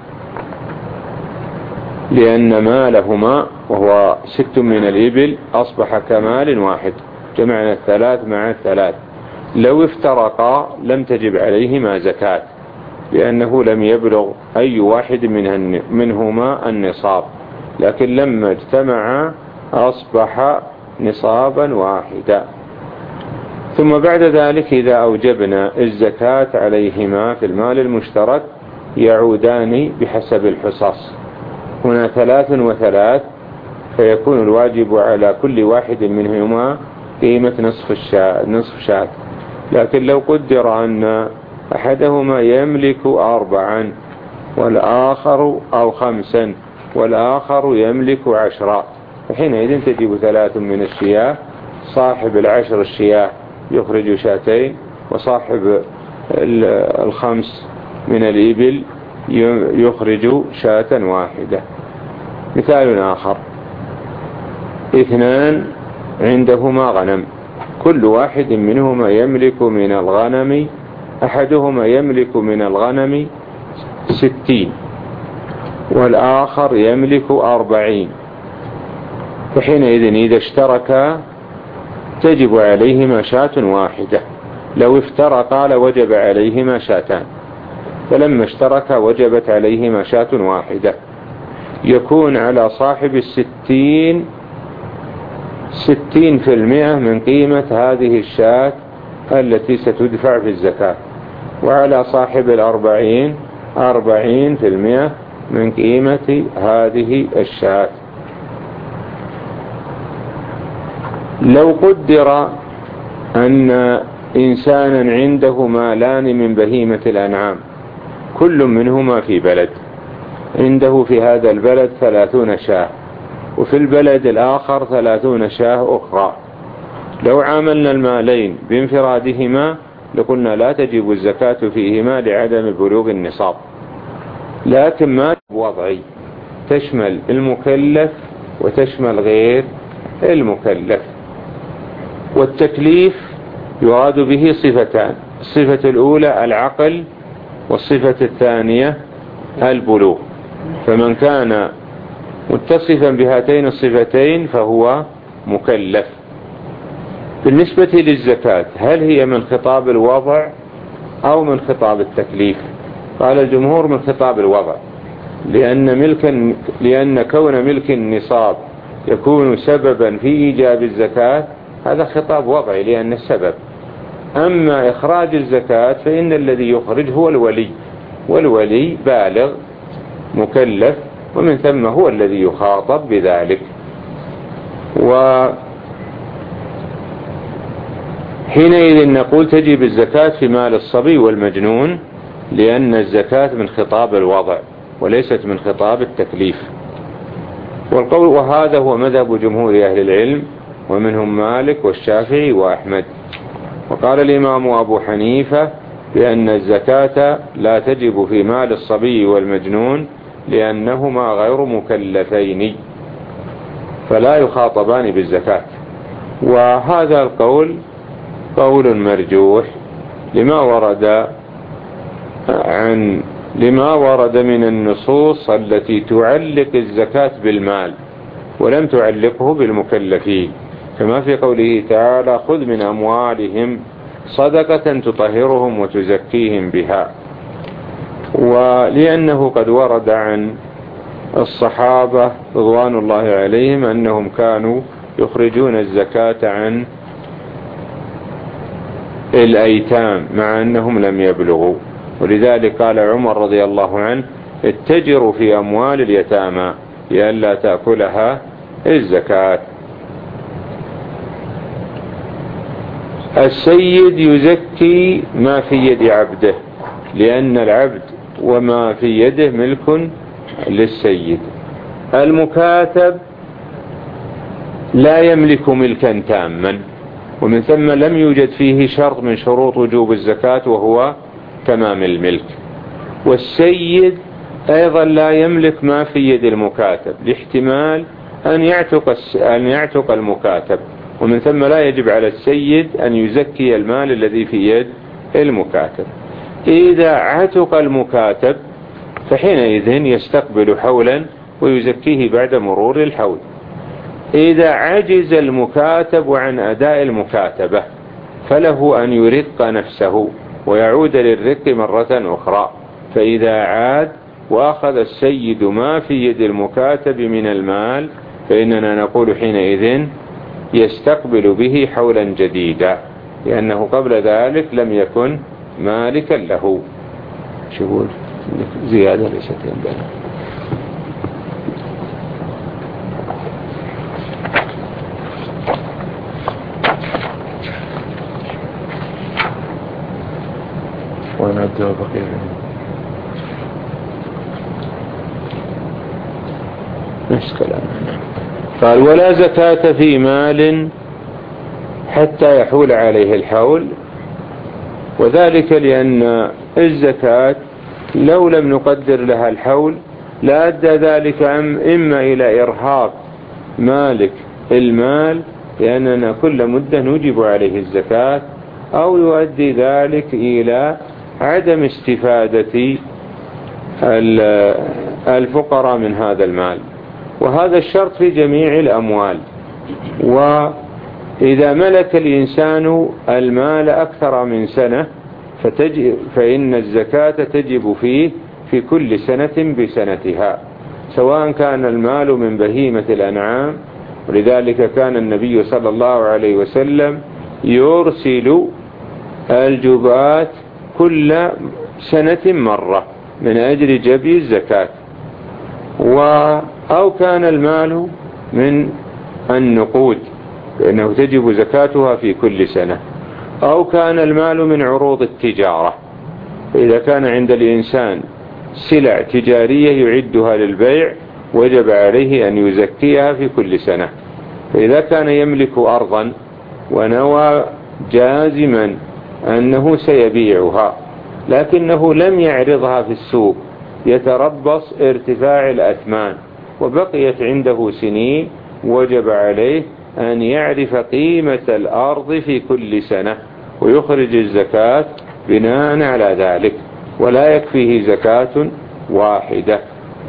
لأن مالهما وهو ست من الإبل أصبح كمال واحد، جمعنا الثلاث مع الثلاث. لو افترقا لم تجب عليهما زكاة، لأنه لم يبلغ أي واحد منهما النصاب، لكن لما اجتمعا أصبح نصابا واحدا. ثم بعد ذلك إذا أوجبنا الزكاة عليهما في المال المشترك يعودان بحسب الحصص. هنا ثلاث وثلاث، فيكون الواجب على كل واحد منهما قيمة نصف الشاة نصف شاة. لكن لو قدر أن أحدهما يملك أربعا والآخر أو خمسا والآخر يملك عشرة، فحينئذ تجب ثلاث من الشياه. صاحب العشر الشياه يخرج شاتين، وصاحب الخمس من الإبل يخرج شاة واحدة. مثال آخر: اثنان عندهما غنم، كل واحد منهما يملك من الغنم أحدهما يملك من الغنم ستين والآخر يملك أربعين، فحينئذ إذا اشتركا تجب عليهما شاة واحدة، لو افترقا لوجب عليهما شاتان، فلما اشتركا وجبت عليهما شاة واحدة. يكون على صاحب الستين ستين في المئة من قيمة هذه الشاة التي ستدفع في الزكاة، وعلى صاحب الأربعين أربعين في المئة من قيمة هذه الشاة. لو قدر أن إنسانا عنده مالان من بهيمة الأنعام، كل منهما في بلد، عنده في هذا البلد ثلاثون شاة وفي البلد الآخر ثلاثون شاة أخرى، لو عاملنا المالين بانفرادهما لقلنا لا تجب الزكاة فيهما لعدم بلوغ النصاب، لكن ما وضعي تشمل المكلف وتشمل غير المكلف. والتكليف يراد به صفتان: الصفة الأولى العقل، والصفة الثانية البلوغ، فمن كان متصفا بهاتين الصفتين فهو مكلف. بالنسبة للزكاة هل هي من خطاب الوضع أو من خطاب التكليف؟ قال الجمهور من خطاب الوضع، لأن, ملك لأن كون ملك النصاب يكون سببا في إيجاب الزكاة، هذا خطاب وضعي لأن السبب. أما إخراج الزكاة فإن الذي يخرج هو الولي، والولي بالغ مكلف، ومن ثم هو الذي يخاطب بذلك. وحينئذ نقول تجب الزكاة في مال الصبي والمجنون، لأن الزكاة من خطاب الوضع وليست من خطاب التكليف. والقول وهذا هو مذهب جمهور أهل العلم، ومنهم مالك والشافعي وأحمد. وقال الإمام أبو حنيفة بأن الزكاة لا تجب في مال الصبي والمجنون لأنهما غير مكلفين فلا يخاطبان بالزكاة. وهذا القول قول مرجوح لما ورد عن لما ورد من النصوص التي تعلق الزكاة بالمال ولم تعلقه بالمكلفين، كما في قوله تعالى: خذ من أموالهم صدقة تطهرهم وتزكيهم بها. ولأنه قد ورد عن الصحابة رضوان الله عليهم أنهم كانوا يخرجون الزكاة عن الأيتام مع أنهم لم يبلغوا، ولذلك قال عمر رضي الله عنه: اتجروا في أموال اليتامى لئلا تأكلها الزكاة. السيد يزكي ما في يد عبده، لأن العبد وما في يده ملك للسيد. المكاتب لا يملك ملكا تاما، ومن ثم لم يوجد فيه شرط من شروط وجوب الزكاة وهو تمام الملك. والسيد أيضا لا يملك ما في يد المكاتب، لاحتمال أن يعتق أن يعتق المكاتب، ومن ثم لا يجب على السيد أن يزكي المال الذي في يد المكاتب. إذا عتق المكاتب فحينئذ يستقبل حولا ويزكيه بعد مرور الحول. إذا عجز المكاتب عن أداء المكاتبة فله أن يرق نفسه ويعود للرق مرة أخرى، فإذا عاد وأخذ السيد ما في يد المكاتب من المال فإننا نقول حينئذ يستقبل به حولا جديدا، لأنه قبل ذلك لم يكن مالكا له. شغول زيادة ليست ينبغي. ونعد بقية نفس كلام. قال: ولا زكاة في مال حتى يحول عليه الحول، وذلك لأن الزكاة لو لم نقدر لها الحول لا أدى ذلك إما إلى إرهاق مالك المال لأننا كل مدة نجب عليه الزكاة، أو يؤدي ذلك إلى عدم استفادة الفقراء من هذا المال. وهذا الشرط في جميع الأموال. وإذا ملك الإنسان المال أكثر من سنة فإن الزكاة تجب فيه في كل سنة بسنتها، سواء كان المال من بهيمة الأنعام، ولذلك كان النبي صلى الله عليه وسلم يرسل الجبات كل سنة مرة من أجل جبي الزكاة، أو كان المال من النقود فإنه تجب زكاتها في كل سنة، أو كان المال من عروض التجارة، فإذا كان عند الإنسان سلع تجارية يعدها للبيع وجب عليه أن يزكيها في كل سنة. فإذا كان يملك أرضا ونوى جازما أنه سيبيعها لكنه لم يعرضها في السوق يتربص ارتفاع الأثمان وبقيت عنده سنين، وجب عليه أن يعرف قيمة الأرض في كل سنة ويخرج الزكاة بناء على ذلك، ولا يكفيه زكاة واحدة.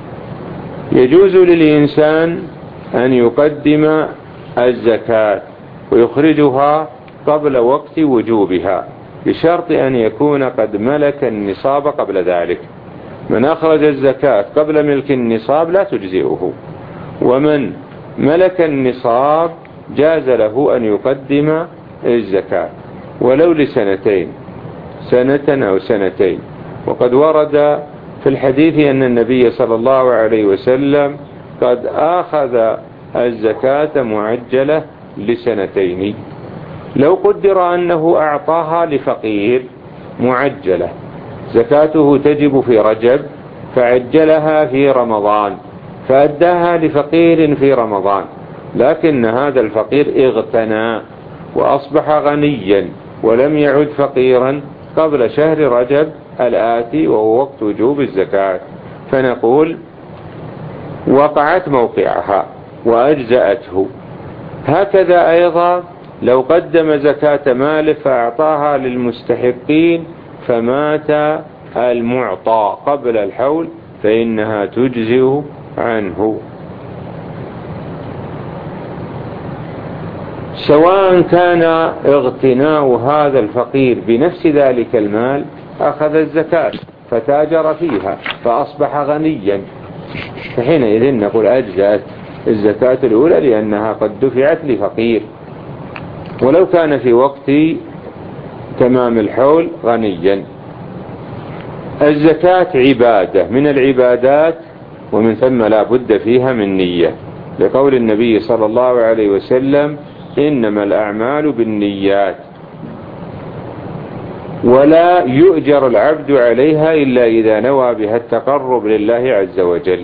يجوز للإنسان أن يقدم الزكاة ويخرجها قبل وقت وجوبها بشرط أن يكون قد ملك النصاب قبل ذلك. من أخرج الزكاة قبل ملك النصاب لا تجزئه، ومن ملك النصاب جاز له أن يقدم الزكاة ولو لسنتين، سنة أو سنتين. وقد ورد في الحديث أن النبي صلى الله عليه وسلم قد أخذ الزكاة معجلة لسنتين. لو قدر أنه أعطاها لفقير معجلة زكاته تجب في رجب فعجلها في رمضان فأداها لفقير في رمضان، لكن هذا الفقير اغتنى وأصبح غنيا ولم يعد فقيرا قبل شهر رجب الآتي وهو وقت وجوب الزكاة، فنقول وقعت موقعها وأجزأته. هكذا أيضا لو قدم زكاة ماله فأعطاها للمستحقين فمات المعطى قبل الحول فإنها تجزئ عنه، سواء كان اغتناء هذا الفقير بنفس ذلك المال أخذ الزكاة فتاجر فيها فأصبح غنيا، فحينئذ نقول أجزأت الزكاة الأولى لأنها قد دفعت لفقير. ولو كان في وقت تمام الحول غنيا. الزكاة عبادة من العبادات ومن ثم لا بد فيها من نية، لقول النبي صلى الله عليه وسلم إنما الأعمال بالنيات، ولا يؤجر العبد عليها إلا إذا نوى بها التقرب لله عز وجل.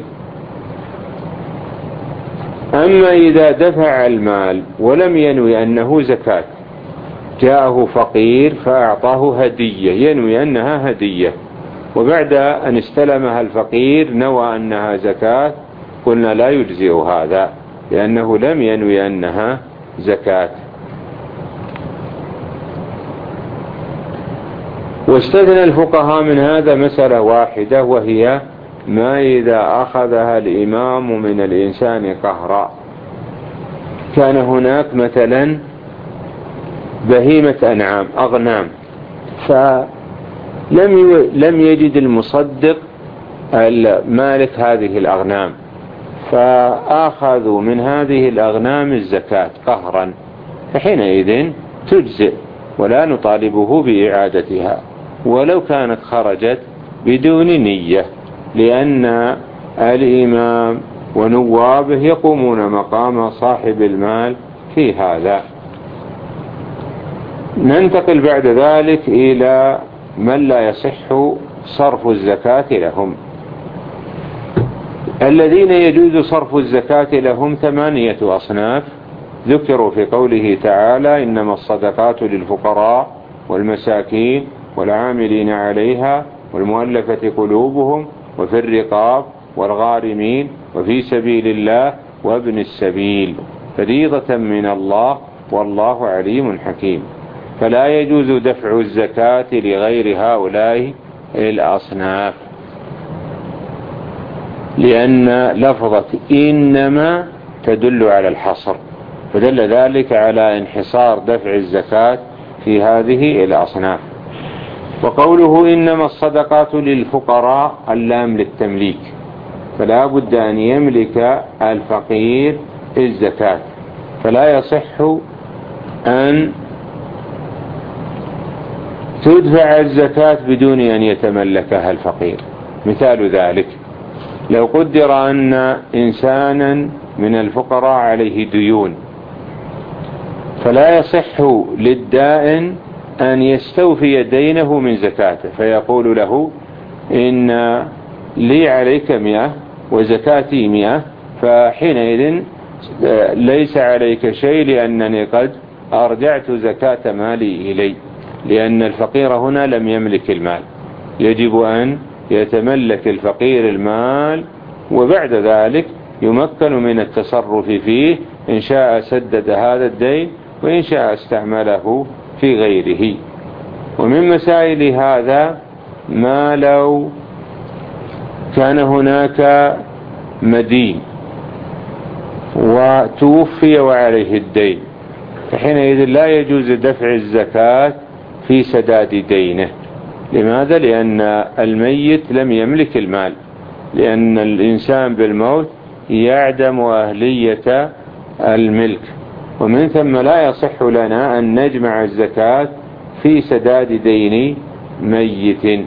أما إذا دفع المال ولم ينوي أنه زكاة، جاءه فقير فأعطاه هدية ينوي أنها هدية، وبعد أن استلمها الفقير نوى أنها زكاة، قلنا لا يجزئ هذا لأنه لم ينوي أنها زكاة. واستثنى الفقهاء من هذا مسألة واحدة، وهي ما إذا أخذها الإمام من الإنسان قهرا. كان هناك مثلا بهيمة أنعام أغنام، فلم لم يجد المصدق مالك هذه الأغنام، فأخذوا من هذه الأغنام الزكاة قهرا، فحينئذ تجزئ ولا نطالبه بإعادتها ولو كانت خرجت بدون نية، لأن الإمام ونوابه يقومون مقام صاحب المال في هذا. ننتقل بعد ذلك إلى من لا يصح صرف الزكاة لهم. الذين يجوز صرف الزكاة لهم ثمانية أصناف ذكروا في قوله تعالى إنما الصدقات للفقراء والمساكين والعاملين عليها والمؤلفة قلوبهم وفي الرقاب والغارمين وفي سبيل الله وابن السبيل فريضة من الله والله عليم حكيم. فلا يجوز دفع الزكاة لغير هؤلاء الأصناف، لأن لفظة إنما تدل على الحصر، فدل ذلك على انحصار دفع الزكاة في هذه الأصناف. وقوله إنما الصدقات للفقراء اللام للتمليك، فلا بد أن يملك الفقير الزكاة، فلا يصح أن تدفع الزكاة بدون أن يتملكها الفقير. مثال ذلك لو قدر أن إنسانا من الفقراء عليه ديون، فلا يصح للدائن أن يستوفي دينه من زكاته، فيقول له إن لي عليك مئة وزكاتي مئة، فحينئذ ليس عليك شيء لأنني قد أرجعت زكاة مالي إلي، لأن الفقير هنا لم يملك المال. يجب أن يتملك الفقير المال، وبعد ذلك يمكن من التصرف فيه، إن شاء سدد هذا الدين وإن شاء استعمله في غيره. ومن مسائل هذا ما لو كان هناك مدين وتوفي وعليه الدين، فحينئذ لا يجوز دفع الزكاة في سداد دينه. لماذا؟ لأن الميت لم يملك المال، لأن الإنسان بالموت يعدم أهلية الملك، ومن ثم لا يصح لنا أن نجمع الزكاة في سداد دين ميت.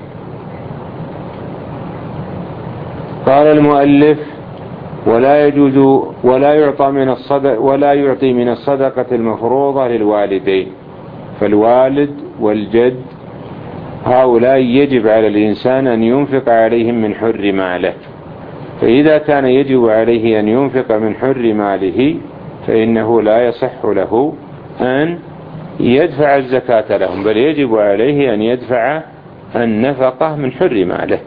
قال المؤلف ولا يجوز ولا يعطى من الصدق ولا يعطي من الصدقة المفروضة للوالدين، فالوالد والجد هؤلاء يجب على الإنسان أن ينفق عليهم من حر ماله، فإذا كان يجب عليه أن ينفق من حر ماله فإنه لا يصح له أن يدفع الزكاة لهم، بل يجب عليه أن يدفع النفقة من حر ماله.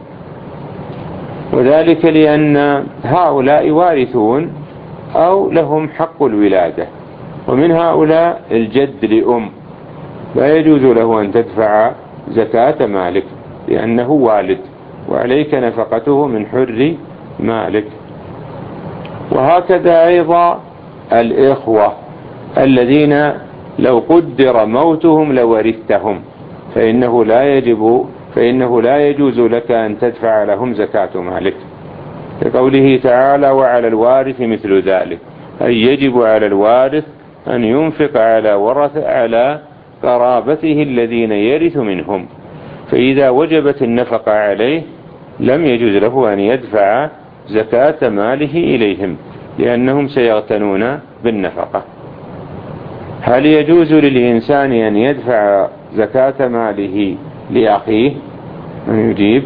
وذلك لأن هؤلاء وارثون أو لهم حق الولادة، ومن هؤلاء الجد لأم لا يجوز له أن تدفع زكاة مالك لأنه والد وعليك نفقته من حر مالك. وهكذا أيضا الإخوة الذين لو قدر موتهم لورثتهم، فإنه لا يجب فإنه لا يجوز لك أن تدفع لهم زكاة مالك، لقوله تعالى وعلى الوارث مثل ذلك، أي يجب على الوارث أن ينفق على ورث على قرابته الذين يرث منهم، فإذا وجبت النفقة عليه لم يجوز له أن يدفع زكاة ماله إليهم، لأنهم سيغتنون بالنفقة. هل يجوز للإنسان أن يدفع زكاة ماله لأخيه؟ من يجيب؟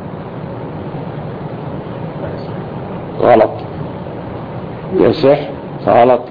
غلط. يصح؟ غلط.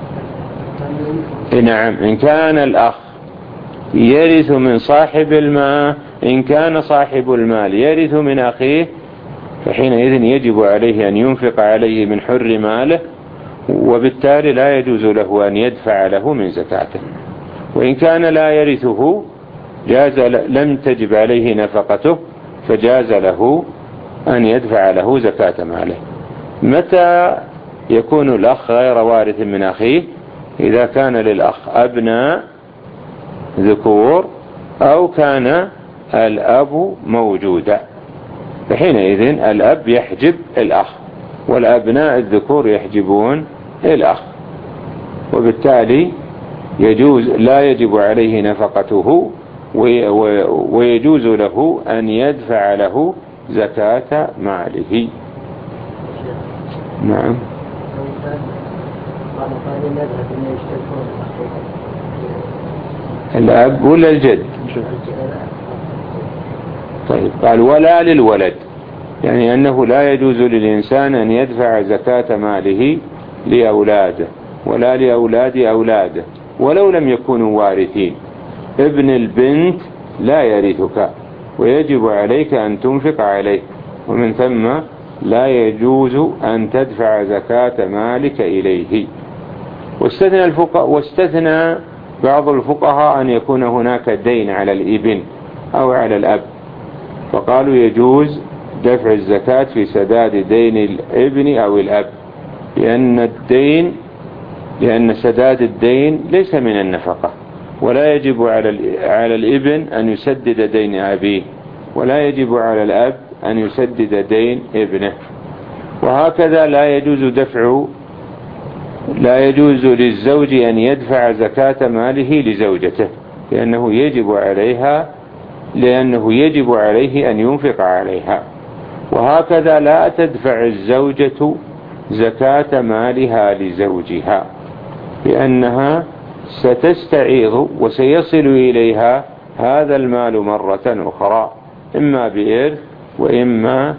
نعم، إن كان الأخ يرث من صاحب المال، إن كان صاحب المال يرث من أخيه فحينئذ يجب عليه أن ينفق عليه من حر ماله، وبالتالي لا يجوز له أن يدفع له من زكاته. وإن كان لا يرثه جاز لم تجب عليه نفقته، فجاز له أن يدفع له زكاة ماله. متى يكون الأخ غير وارث من أخيه؟ إذا كان للأخ أبناء ذكور أو كان الأب موجودا، فحينئذ الأب يحجب الأخ والأبناء الذكور يحجبون الأخ، وبالتالي يجوز لا يجب عليه نفقته، ويجوز له أن يدفع له زكاة ماله. نعم. الأب ولا الجد؟ طيب، قال ولا للولد، يعني أنه لا يجوز للإنسان أن يدفع زكاة ماله لأولاده ولا لأولاد أولاده ولو لم يكونوا وارثين. ابن البنت لا يرثك ويجب عليك أن تنفق عليه، ومن ثم لا يجوز أن تدفع زكاة مالك إليه. واستثنى الفقهاء واستثنى بعض الفقهاء أن يكون هناك دين على الابن أو على الأب، فقالوا يجوز دفع الزكاة في سداد دين الابن أو الأب، لأن الدين لأن سداد الدين ليس من النفقة، ولا يجب على على الابن أن يسدد دين أبيه، ولا يجب على الأب أن يسدد دين ابنه. وهكذا لا يجوز دفع لا يجوز للزوج أن يدفع زكاة ماله لزوجته، لأنه يجب عليها لأنه يجب عليه أن ينفق عليها. وهكذا لا تدفع الزوجة زكاة مالها لزوجها، لأنها ستستعيض وسيصل إليها هذا المال مرة أخرى، إما بإرث وإما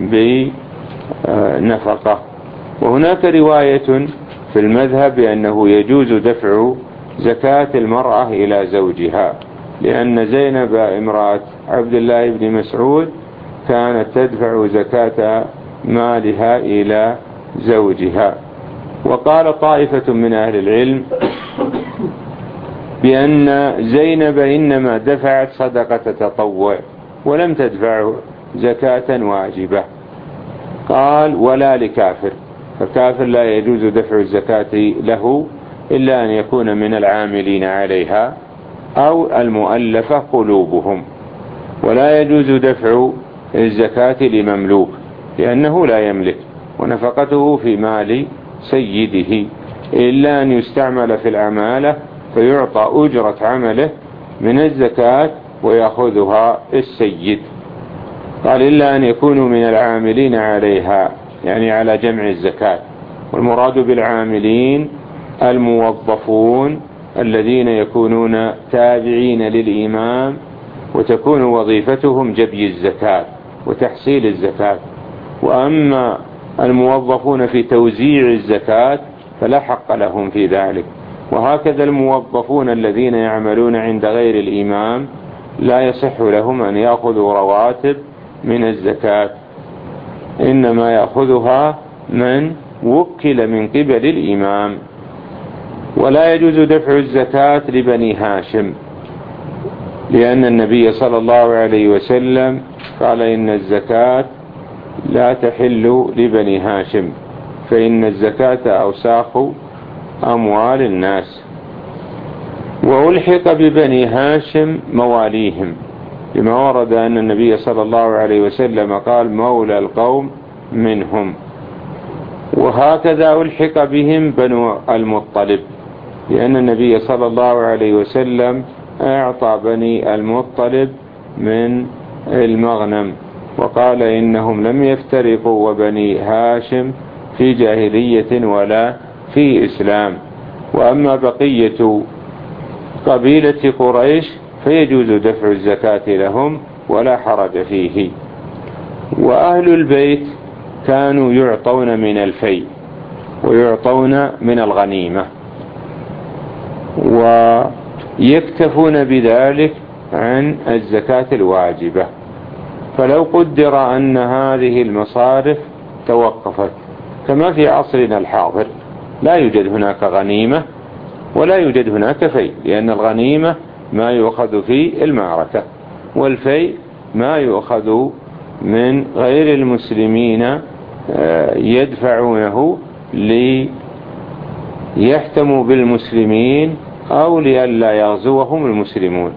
بنفقة. وهناك رواية في المذهب بأنه يجوز دفع زكاة المرأة إلى زوجها، لأن زينب امرأة عبد الله بن مسعود كانت تدفع زكاة مالها إلى زوجها. وقال طائفة من أهل العلم بأن زينب إنما دفعت صدقة تطوع ولم تدفع زكاة واجبة. قال ولا لكافر، فكافر لا يجوز دفع الزكاة له إلا أن يكون من العاملين عليها أو المؤلفة قلوبهم. ولا يجوز دفع الزكاة لمملوك، لأنه لا يملك ونفقته في مال سيده، إلا أن يستعمل في العمالة فيعطى أجرة عمله من الزكاة ويأخذها السيد. قال إلا أن يكونوا من العاملين عليها، يعني على جمع الزكاة. والمراد بالعاملين الموظفون الذين يكونون تابعين للإمام وتكون وظيفتهم جبي الزكاة وتحصيل الزكاة. وأما الموظفون في توزيع الزكاة فلا حق لهم في ذلك. وهكذا الموظفون الذين يعملون عند غير الإمام لا يصح لهم أن يأخذوا رواتب من الزكاة، إنما يأخذها من وكل من قبل الإمام. ولا يجوز دفع الزكاة لبني هاشم، لأن النبي صلى الله عليه وسلم قال إن الزكاة لا تحل لبني هاشم، فإن الزكاة أوساخ أموال الناس. وألحق ببني هاشم مواليهم، لما ورد أن النبي صلى الله عليه وسلم قال مولى القوم منهم. وهكذا ألحق بهم بنو المطلب، لأن النبي صلى الله عليه وسلم أعطى بني المطلب من المغنم، وقال إنهم لم يفترقوا وبني هاشم في جاهلية ولا في إسلام. وأما بقية قبيلة قريش فيجوز دفع الزكاة لهم ولا حرج فيه. وأهل البيت كانوا يعطون من الفيء ويعطون من الغنيمة، ويكتفون بذلك عن الزكاة الواجبة. فلو قدر أن هذه المصارف توقفت كما في عصرنا الحاضر، لا يوجد هناك غنيمة ولا يوجد هناك فيء، لأن الغنيمة ما يؤخذ في المعركة، والفيء ما يؤخذ من غير المسلمين يدفعونه ليحتموا بالمسلمين أو لئلا يغزوهم المسلمون.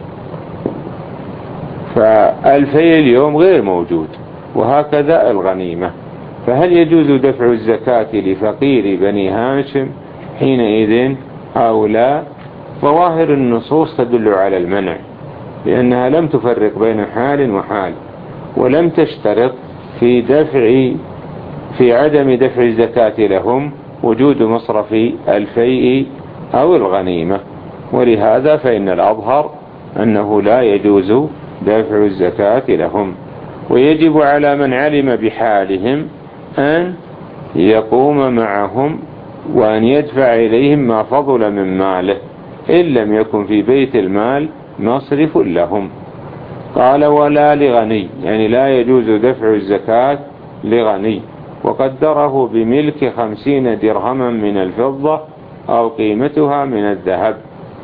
فالفيء اليوم غير موجود، وهكذا الغنيمة. فهل يجوز دفع الزكاة لفقير بني هاشم حينئذ أو لا؟ ظواهر النصوص تدل على المنع، لأنها لم تفرق بين حال وحال، ولم تشترط في دفع في عدم دفع الزكاة لهم وجود مصرف الفيء أو الغنيمة. ولهذا فإن الأظهر أنه لا يجوز دفع الزكاة لهم. ويجب على من علم بحالهم أن يقوم معهم وأن يدفع إليهم ما فضل من ماله، إن لم يكن في بيت المال مصرف لهم. قال ولا لغني، يعني لا يجوز دفع الزكاة لغني، وقدره بملك خمسين درهما من الفضة أو قيمتها من الذهب.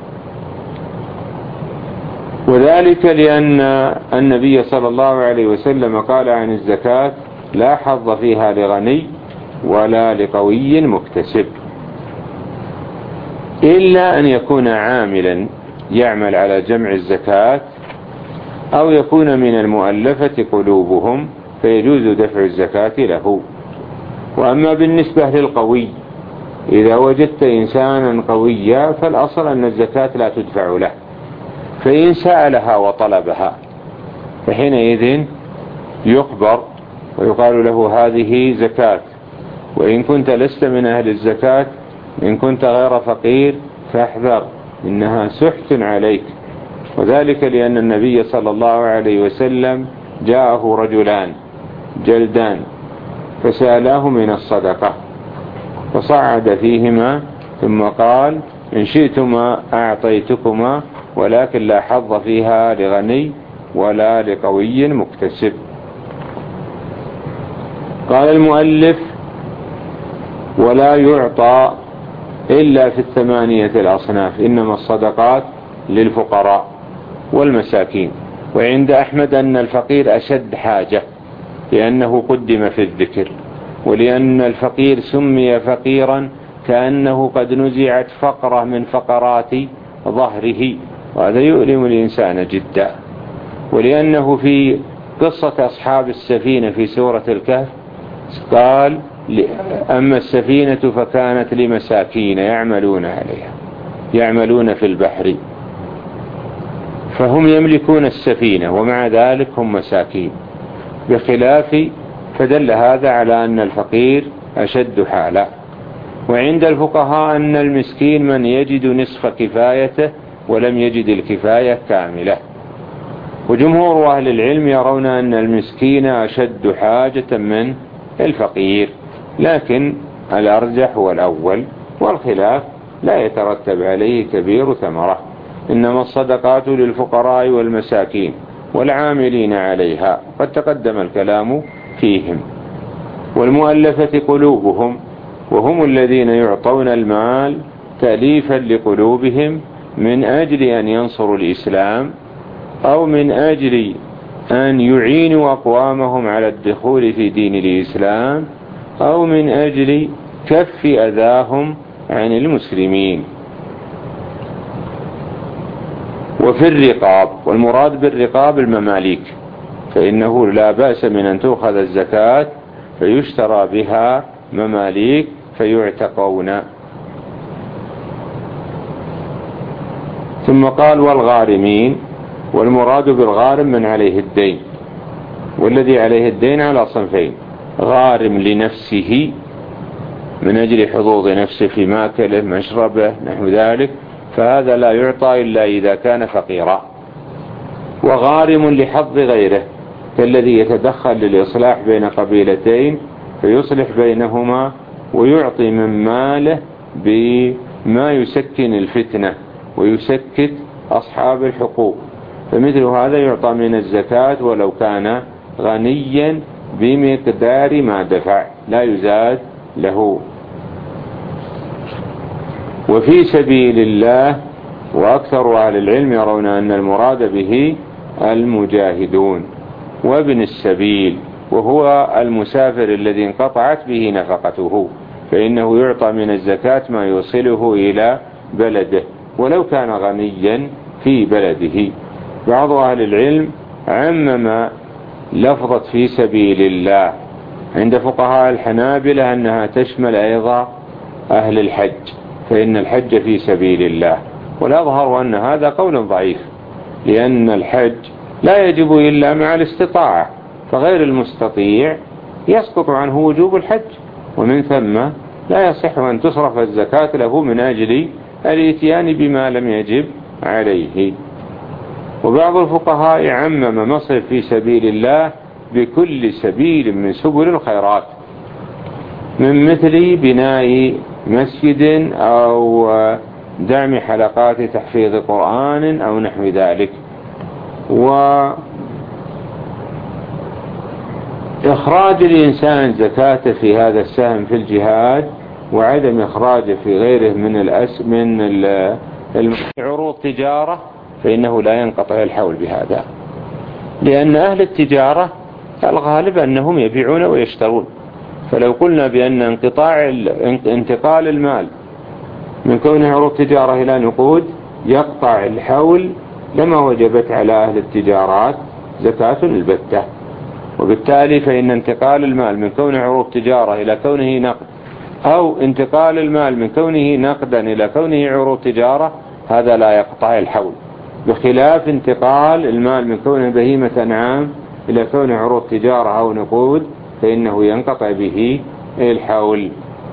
وذلك لأن النبي صلى الله عليه وسلم قال عن الزكاة: لا حظ فيها لغني ولا لقوي مكتسب، إلا أن يكون عاملا يعمل على جمع الزكاة، أو يكون من المؤلفة قلوبهم فيجوز دفع الزكاة له. وأما بالنسبة للقوي، إذا وجدت إنسانا قويا فالأصل أن الزكاة لا تدفع له، فإن سألها وطلبها فحينئذ يخبر ويقال له: هذه زكاة، وإن كنت لست من أهل الزكاة، إن كنت غير فقير فاحذر، إنها سحت عليك. وذلك لأن النبي صلى الله عليه وسلم جاءه رجلان جلدان فسألاه من الصدقة، فصعد فيهما ثم قال: إن شئتما أعطيتكما، ولكن لا حظ فيها لغني ولا لقوي مكتسب. قال المؤلف: ولا يعطى إلا في الثمانية الأصناف، إنما الصدقات للفقراء والمساكين. وعند أحمد أن الفقير أشد حاجة لأنه قدم في الذكر، ولأن الفقير سمي فقيرا كأنه قد نزعت فقرة من فقرات ظهره، وهذا يؤلم الإنسان جدا. ولأنه في قصة أصحاب السفينة في سورة الكهف قال: أما السفينة فكانت لمساكين يعملون عليها يعملون في البحر، فهم يملكون السفينة ومع ذلك هم مساكين بخلاف، فدل هذا على أن الفقير أشد حالا. وعند الفقهاء أن المسكين من يجد نصف كفايته ولم يجد الكفاية كاملة. وجمهور أهل العلم يرون أن المسكين أشد حاجة من الفقير، لكن الأرجح هو الأول، والخلاف لا يترتب عليه كبير ثمرة. إنما الصدقات للفقراء والمساكين والعاملين عليها، قد تقدم الكلام فيهم. والمؤلفة قلوبهم، وهم الذين يعطون المال تأليفا لقلوبهم من أجل أن ينصروا الإسلام، أو من أجل أن يعينوا أقوامهم على الدخول في دين الإسلام، أو من أجل كف أذاهم عن المسلمين. وفي الرقاب، والمراد بالرقاب المماليك، فإنه لا بأس من أن تؤخذ الزكاة فيشترى بها مماليك فيعتقون. ثم قال: والغارمين، والمراد بالغارم من عليه الدين، والذي عليه الدين على صنفين: غارم لنفسه من أجل حظوظ نفسه في ماكله مشربه نحو ذلك، فهذا لا يعطى إلا إذا كان فقيرا. وغارم لحظ غيره، كالذي يتدخل للإصلاح بين قبيلتين فيصلح بينهما ويعطي من ماله بما يسكن الفتنة ويسكت أصحاب الحقوق، فمثل هذا يعطى من الزكاة ولو كان غنيا بمقدار ما دفع، لا يزاد له. وفي سبيل الله، وأكثر أهل العلم يرون أن المراد به المجاهدون وابن السبيل، وهو المسافر الذي انقطعت به نفقته، فإنه يعطى من الزكاة ما يوصله إلى بلده ولو كان غنيا في بلده. بعض أهل العلم عمم لفظة في سبيل الله عند فقهاء الحنابلة أنها تشمل أيضا أهل الحج، فإن الحج في سبيل الله. والأظهر أن هذا قول ضعيف، لأن الحج لا يجب إلا مع الاستطاعة، فغير المستطيع يسقط عنه وجوب الحج، ومن ثم لا يصح أن تصرف الزكاة له من أجل الاتيان بما لم يجب عليه. وبعض الفقهاء عمم مصرف في سبيل الله بكل سبيل من سبل الخيرات، من مثل بناء مسجد أو دعم حلقات تحفيظ قرآن أو نحو ذلك. إخراج الإنسان زكاته في هذا السهم في الجهاد وعدم إخراجه في غيره من الأس من عروض تجارة فإنه لا ينقطع الحول بهذا، لأن أهل التجارة الغالب أنهم يبيعون ويشترون. فلو قلنا بأن انقطاع انتقال المال من كونه عروض تجارة إلى نقود يقطع الحول لما وجبت على أهل التجارات زكاة البتة. وبالتالي فإن انتقال المال من كونه عروض تجارة إلى كونه نقد، أو انتقال المال من كونه نقدا إلى كونه عروض تجارة، هذا لا يقطع الحول، بخلاف انتقال المال من كونه بهيمة أنعام إلى كونه عروض تجارة أو نقود فإنه ينقطع به الحول.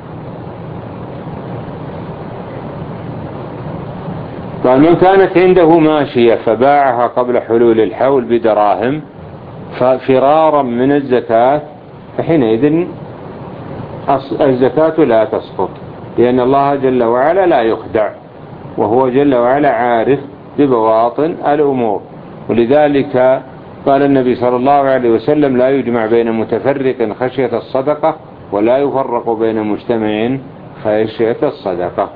قال من كانت عنده ماشية فباعها قبل حلول الحول بدراهم فرارا من الزكاة فحينئذ الزكاة لا تسقط، لأن الله جل وعلا لا يخدع، وهو جل وعلا عارف ببواطن الأمور. ولذلك قال النبي صلى الله عليه وسلم لا يجمع بين متفرق خشية الصدقة ولا يفرق بين مجتمع خشية الصدقة.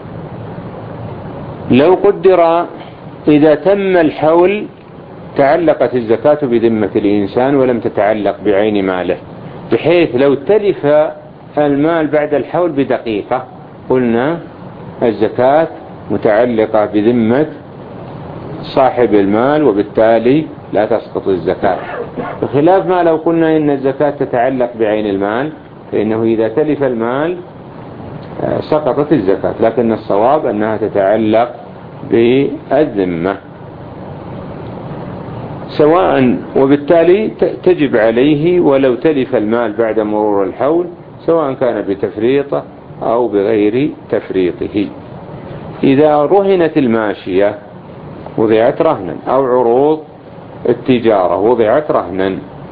لو قدر إذا تم الحول تعلقت الزكاة بذمة الإنسان ولم تتعلق بعين ماله، بحيث لو تلف المال بعد الحول بدقيقة قلنا الزكاة متعلقة بذمة صاحب المال وبالتالي لا تسقط الزكاة، بخلاف ما لو قلنا إن الزكاة تتعلق بعين المال فإنه إذا تلف المال سقطت الزكاة، لكن الصواب أنها تتعلق بالذمة سواء، وبالتالي تجب عليه ولو تلف المال بعد مرور الحول سواء كان بتفريطه أو بغير تفريطه. إذا رهنت الماشية وضعت رهنا أو عروض التجارة وضعت رهنا،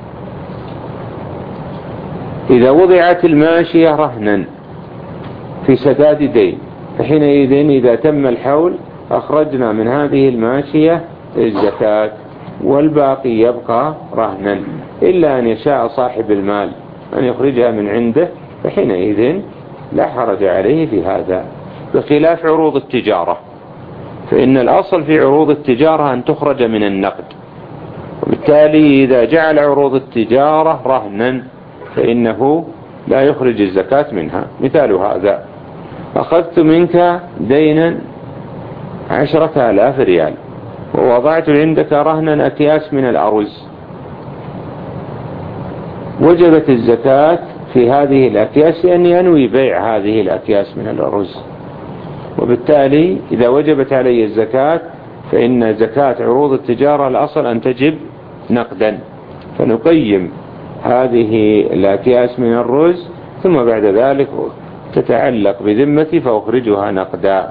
إذا وضعت الماشية رهنا في سداد دين فحينئذ إذا تم الحول أخرجنا من هذه الماشية الزكاة والباقي يبقى رهنا، إلا أن يشاء صاحب المال أن يخرجها من عنده فحينئذ لا حرج عليه في هذا، بخلاف عروض التجارة فإن الأصل في عروض التجارة أن تخرج من النقد، وبالتالي إذا جعل عروض التجارة رهنا فإنه لا يخرج الزكاة منها. مثال هذا: أخذت منك دينا عشرة آلاف ريال ووضعت عندك رهنا أكياس من الأرز، وجبت الزكاة في هذه الأكياس لأني أنوي بيع هذه الأكياس من الأرز، وبالتالي إذا وجبت علي الزكاة فإن زكاة عروض التجارة الأصل أن تجب نقدا، فنقيم هذه الأكياس من الرز ثم بعد ذلك تتعلق بذمتي فأخرجها نقدا،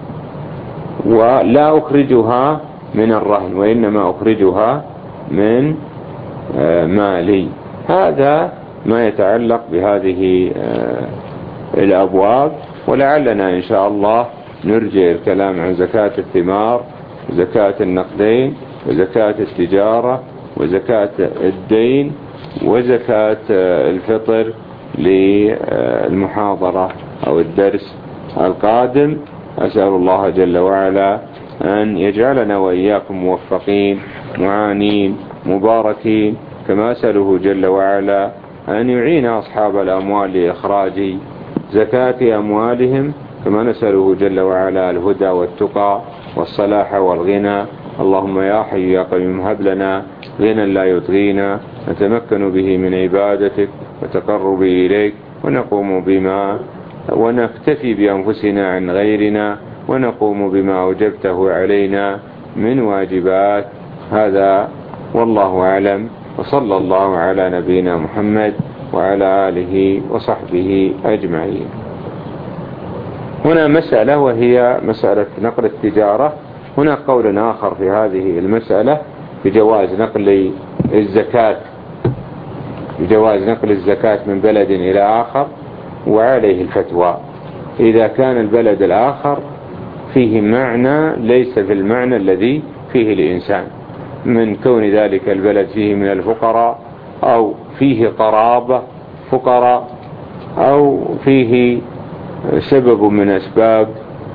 ولا أخرجها من الرهن وإنما أخرجها من مالي. هذا ما يتعلق بهذه الأبواب، ولعلنا إن شاء الله نرجع الكلام عن زكاة الثمار وزكاة النقدين وزكاة التجارة وزكاة الدين وزكاة الفطر للمحاضرة أو الدرس القادم. أسأل الله جل وعلا أن يجعلنا وإياكم موفقين معانين مباركين، كما أسأله جل وعلا أن يعين أصحاب الأموال لإخراج زكاة أموالهم، كما نسأله جل وعلا الهدى والتقى والصلاح والغنى. اللهم يا حي يا قيوم هب لنا غنى لا يطغينا نتمكن به من عبادتك وتقرب إليك، ونقوم بما ونكتفي بأنفسنا عن غيرنا، ونقوم بما أوجبته علينا من واجبات. هذا والله أعلم، وصلى الله على نبينا محمد وعلى آله وصحبه أجمعين. هنا مسألة وهي مسألة نقل التجارة. هنا قول آخر في هذه المسألة بجواز نقل الزكاة بجواز نقل الزكاة من بلد إلى آخر، وعليه الفتوى إذا كان البلد الآخر فيه معنى ليس في المعنى الذي فيه الإنسان، من كون ذلك البلد فيه من الفقراء أو فيه قرابة فقراء أو فيه سبب من أسباب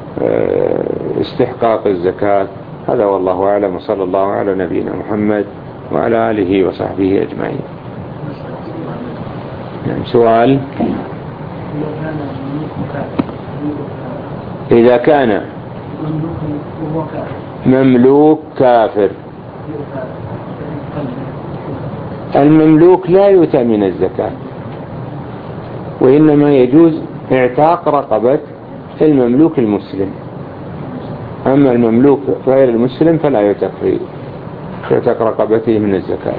استحقاق الزكاة. هذا والله أعلم، وصلى الله على نبينا محمد وعلى آله وصحبه أجمعين. يعني سؤال: إذا كان مملوك كافر، المملوك لا يؤتى من الزكاة، وإنما يجوز اعتاق رقبة المملوك المسلم. أما المملوك غير المسلم فلا يؤتى في اعتاق رقبته من الزكاة.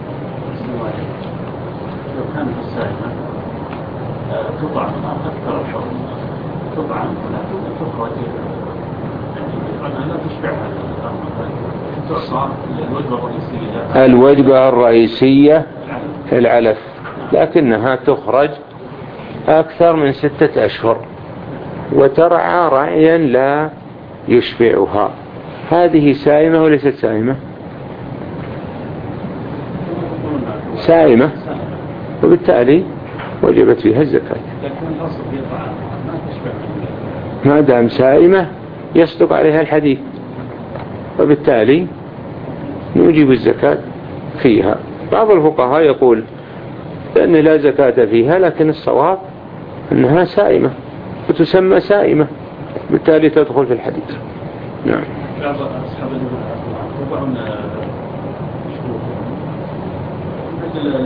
لو كانت السائمة تطعم أكثر الحر تطعم ولا تخرج يعني لا تشبعها تعطى الوجبة الرئيسية الوجبة الرئيسية العلف، لكنها تخرج أكثر من ستة أشهر وترعى رعيا لا يشبعها. هذه سائمة وليست سائمة؟ سائمة، وبالتالي وجبت فيها الزكاة. ما دام سائمة يصدق عليها الحديث، وبالتالي نوجب الزكاة فيها. بعض الفقهاء يقول لأن لا زكاة فيها، لكن الصواب أنها سائمة وتسمى سائمة، بالتالي تدخل في الحديث. نعم. بعض أصحاب يقولون مثل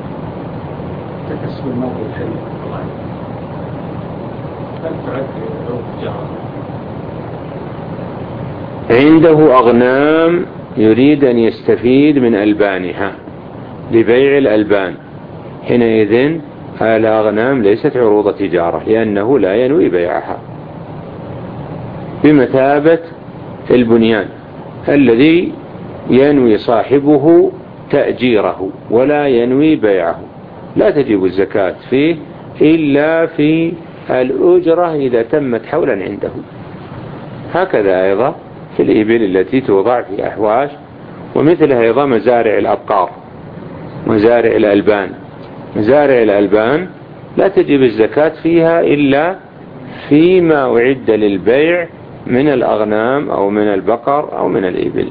تكسب المال الحلو هل تعد أو تجارة؟ عنده أغنام يريد أن يستفيد من ألبانها لبيع الألبان، حينئذ الأغنام ليست عروض تجارة، لأنه لا ينوي بيعها، بمثابة البنيان الذي ينوي صاحبه تأجيره ولا ينوي بيعه، لا تجب الزكاة فيه إلا في الأجرة إذا تمت حولا عنده. هكذا أيضا في الإبل التي توضع في أحواش، ومثلها أيضا مزارع الأبقار، مزارع الألبان. مزارع الألبان لا تجب الزكاة فيها إلا فيما أعد للبيع من الأغنام أو من البقر أو من الإبل.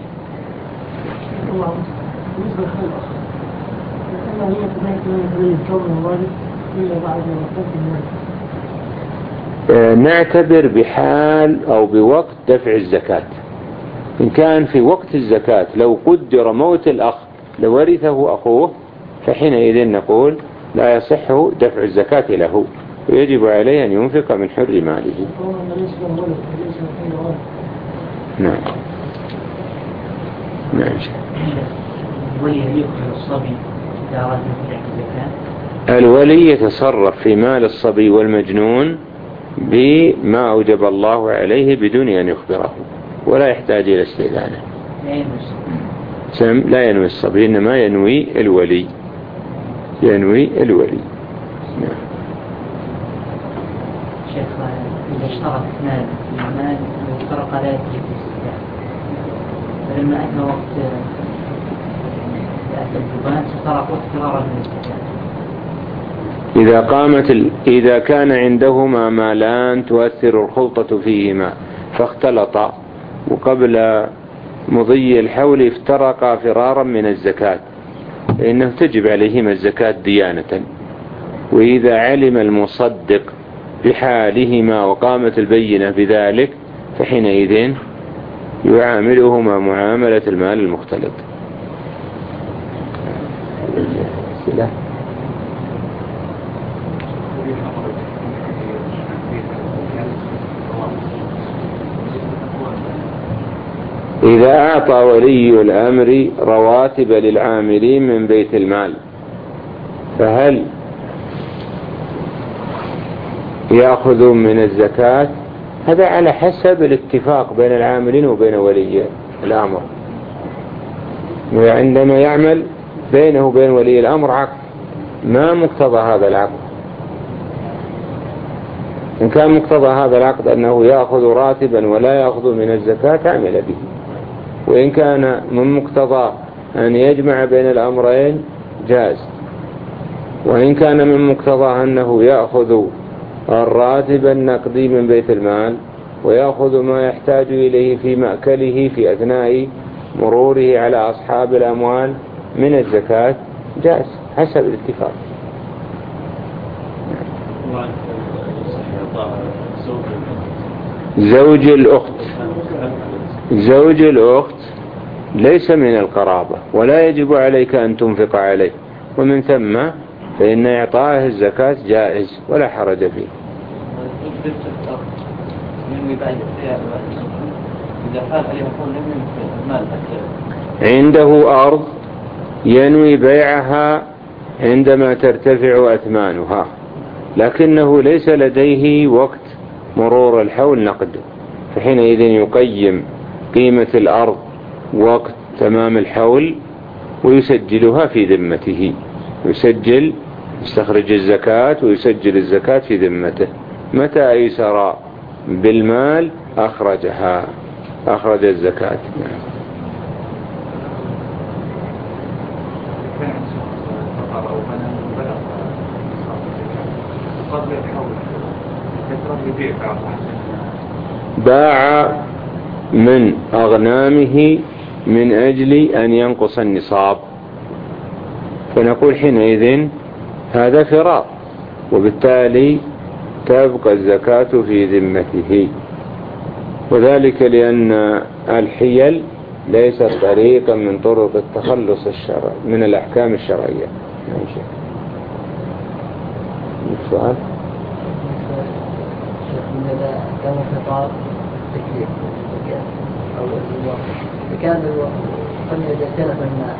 نعتبر بحال أو بوقت دفع الزكاة. إن كان في وقت الزكاة لو قدر موت الأخ لورثه أخوه، فحينئذ نقول لا يصح دفع الزكاة له، ويجب عليه أن ينفق من حر ماله. نعم. نعم. الولي يتصرف في مال الصبي والمجنون بما أوجب الله عليه بدون أن يخبره، ولا يحتاج إلى استئذانه. لا ينوي الصبي، إنما ينوي الولي، ينوي الولي. نعم. شيخ، إذا اشترط مال في مال واشترط لا يجب الاستئذان، فلما أتى وقت أتى الجبان اشترط اضطرارا من الاستئذان. إذا قامت ال... إذا كان عندهما مالان تؤثر الخلطة فيهما فاختلطا وقبل مضي الحول افترقا فرارا من الزكاة، فإنه تجب عليهما الزكاة ديانة. وإذا علم المصدق بحالهما وقامت البينة بذلك فحينئذ يعاملهما معاملة المال المختلط. إذا أعطى ولي الأمر رواتب للعاملين من بيت المال، فهل يأخذ من الزكاة؟ هذا على حسب الاتفاق بين العاملين وبين ولي الأمر. وعندما يعمل بينه وبين ولي الأمر عقد، ما مقتضى هذا العقد؟ إن كان مقتضى هذا العقد أنه يأخذ راتبا ولا يأخذ من الزكاة عمل به، وإن كان من مقتضى أن يجمع بين الأمرين جاز. وإن كان من مقتضى أنه يأخذ الراتب النقدي من بيت المال ويأخذ ما يحتاج إليه في مأكله في أثناء مروره على أصحاب الأموال من الزكاة جائز حسب الاتفاق. زوج الأخت زوج الأخت ليس من القرابة ولا يجب عليك أن تنفق عليه، ومن ثم فإن إعطائه الزكاة جائز ولا حرج فيه. عنده أرض ينوي بيعها عندما ترتفع أثمانها، لكنه ليس لديه وقت مرور الحول نقد، فحينئذ يقيم قيمة الأرض وقت تمام الحول ويسجلها في ذمته، يسجل يستخرج الزكاة ويسجل الزكاة في ذمته. متى أيسر بالمال أخرجها أخرج الزكاة. باع من أغنامه من أجل أن ينقص النصاب، فنقول حينئذ هذا فراغ، وبالتالي تبقى الزكاة في ذمته، وذلك لأن الحيل ليست طريقا من طرق التخلص الشرعي من الأحكام الشرعية. السؤال كان خطاب تكليف أو كان قلنا إذا اختلف الناس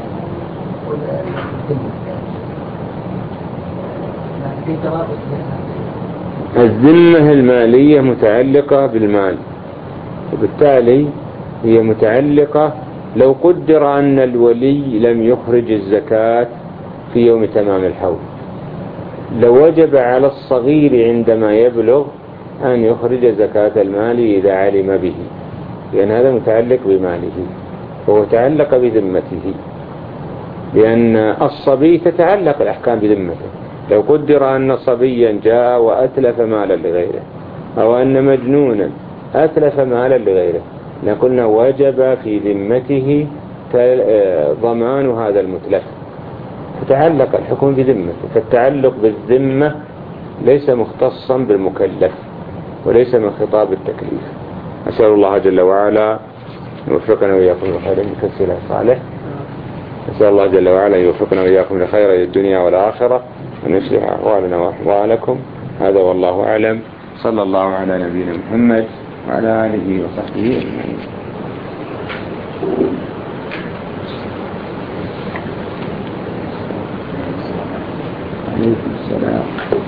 الذمة المالية متعلقة بالمال، وبالتالي هي متعلقة لو قدر أن الولي لم يخرج الزكاة في يوم تمام الحول، لو وجب على الصغير عندما يبلغ أن يخرج زكاة المال إذا علم به، لأن هذا متعلق بماله وهو تعلق بذمته، لأن الصبي تتعلق الأحكام بذمته. لو قدر أن صبيا جاء وأتلف مالا لغيره، أو أن مجنونا أتلف مالا لغيره، لقلنا وجب في ذمته ضمان هذا المتلف، فتعلق الحكم بذمته. فالتعلق بالذمة ليس مختصا بالمكلف وليس من خطاب التكليف. أسأل الله جل وعلا يوفقنا وإياكم لخير كثير صالح. أسأل الله جل وعلا يوفقنا وإياكم لخير الدنيا والآخرة، ونصلح أحوالنا وأحوالكم. هذا والله أعلم. صلى الله على نبينا محمد وعلى آله وصحبه أجمعين. عليكم السلام.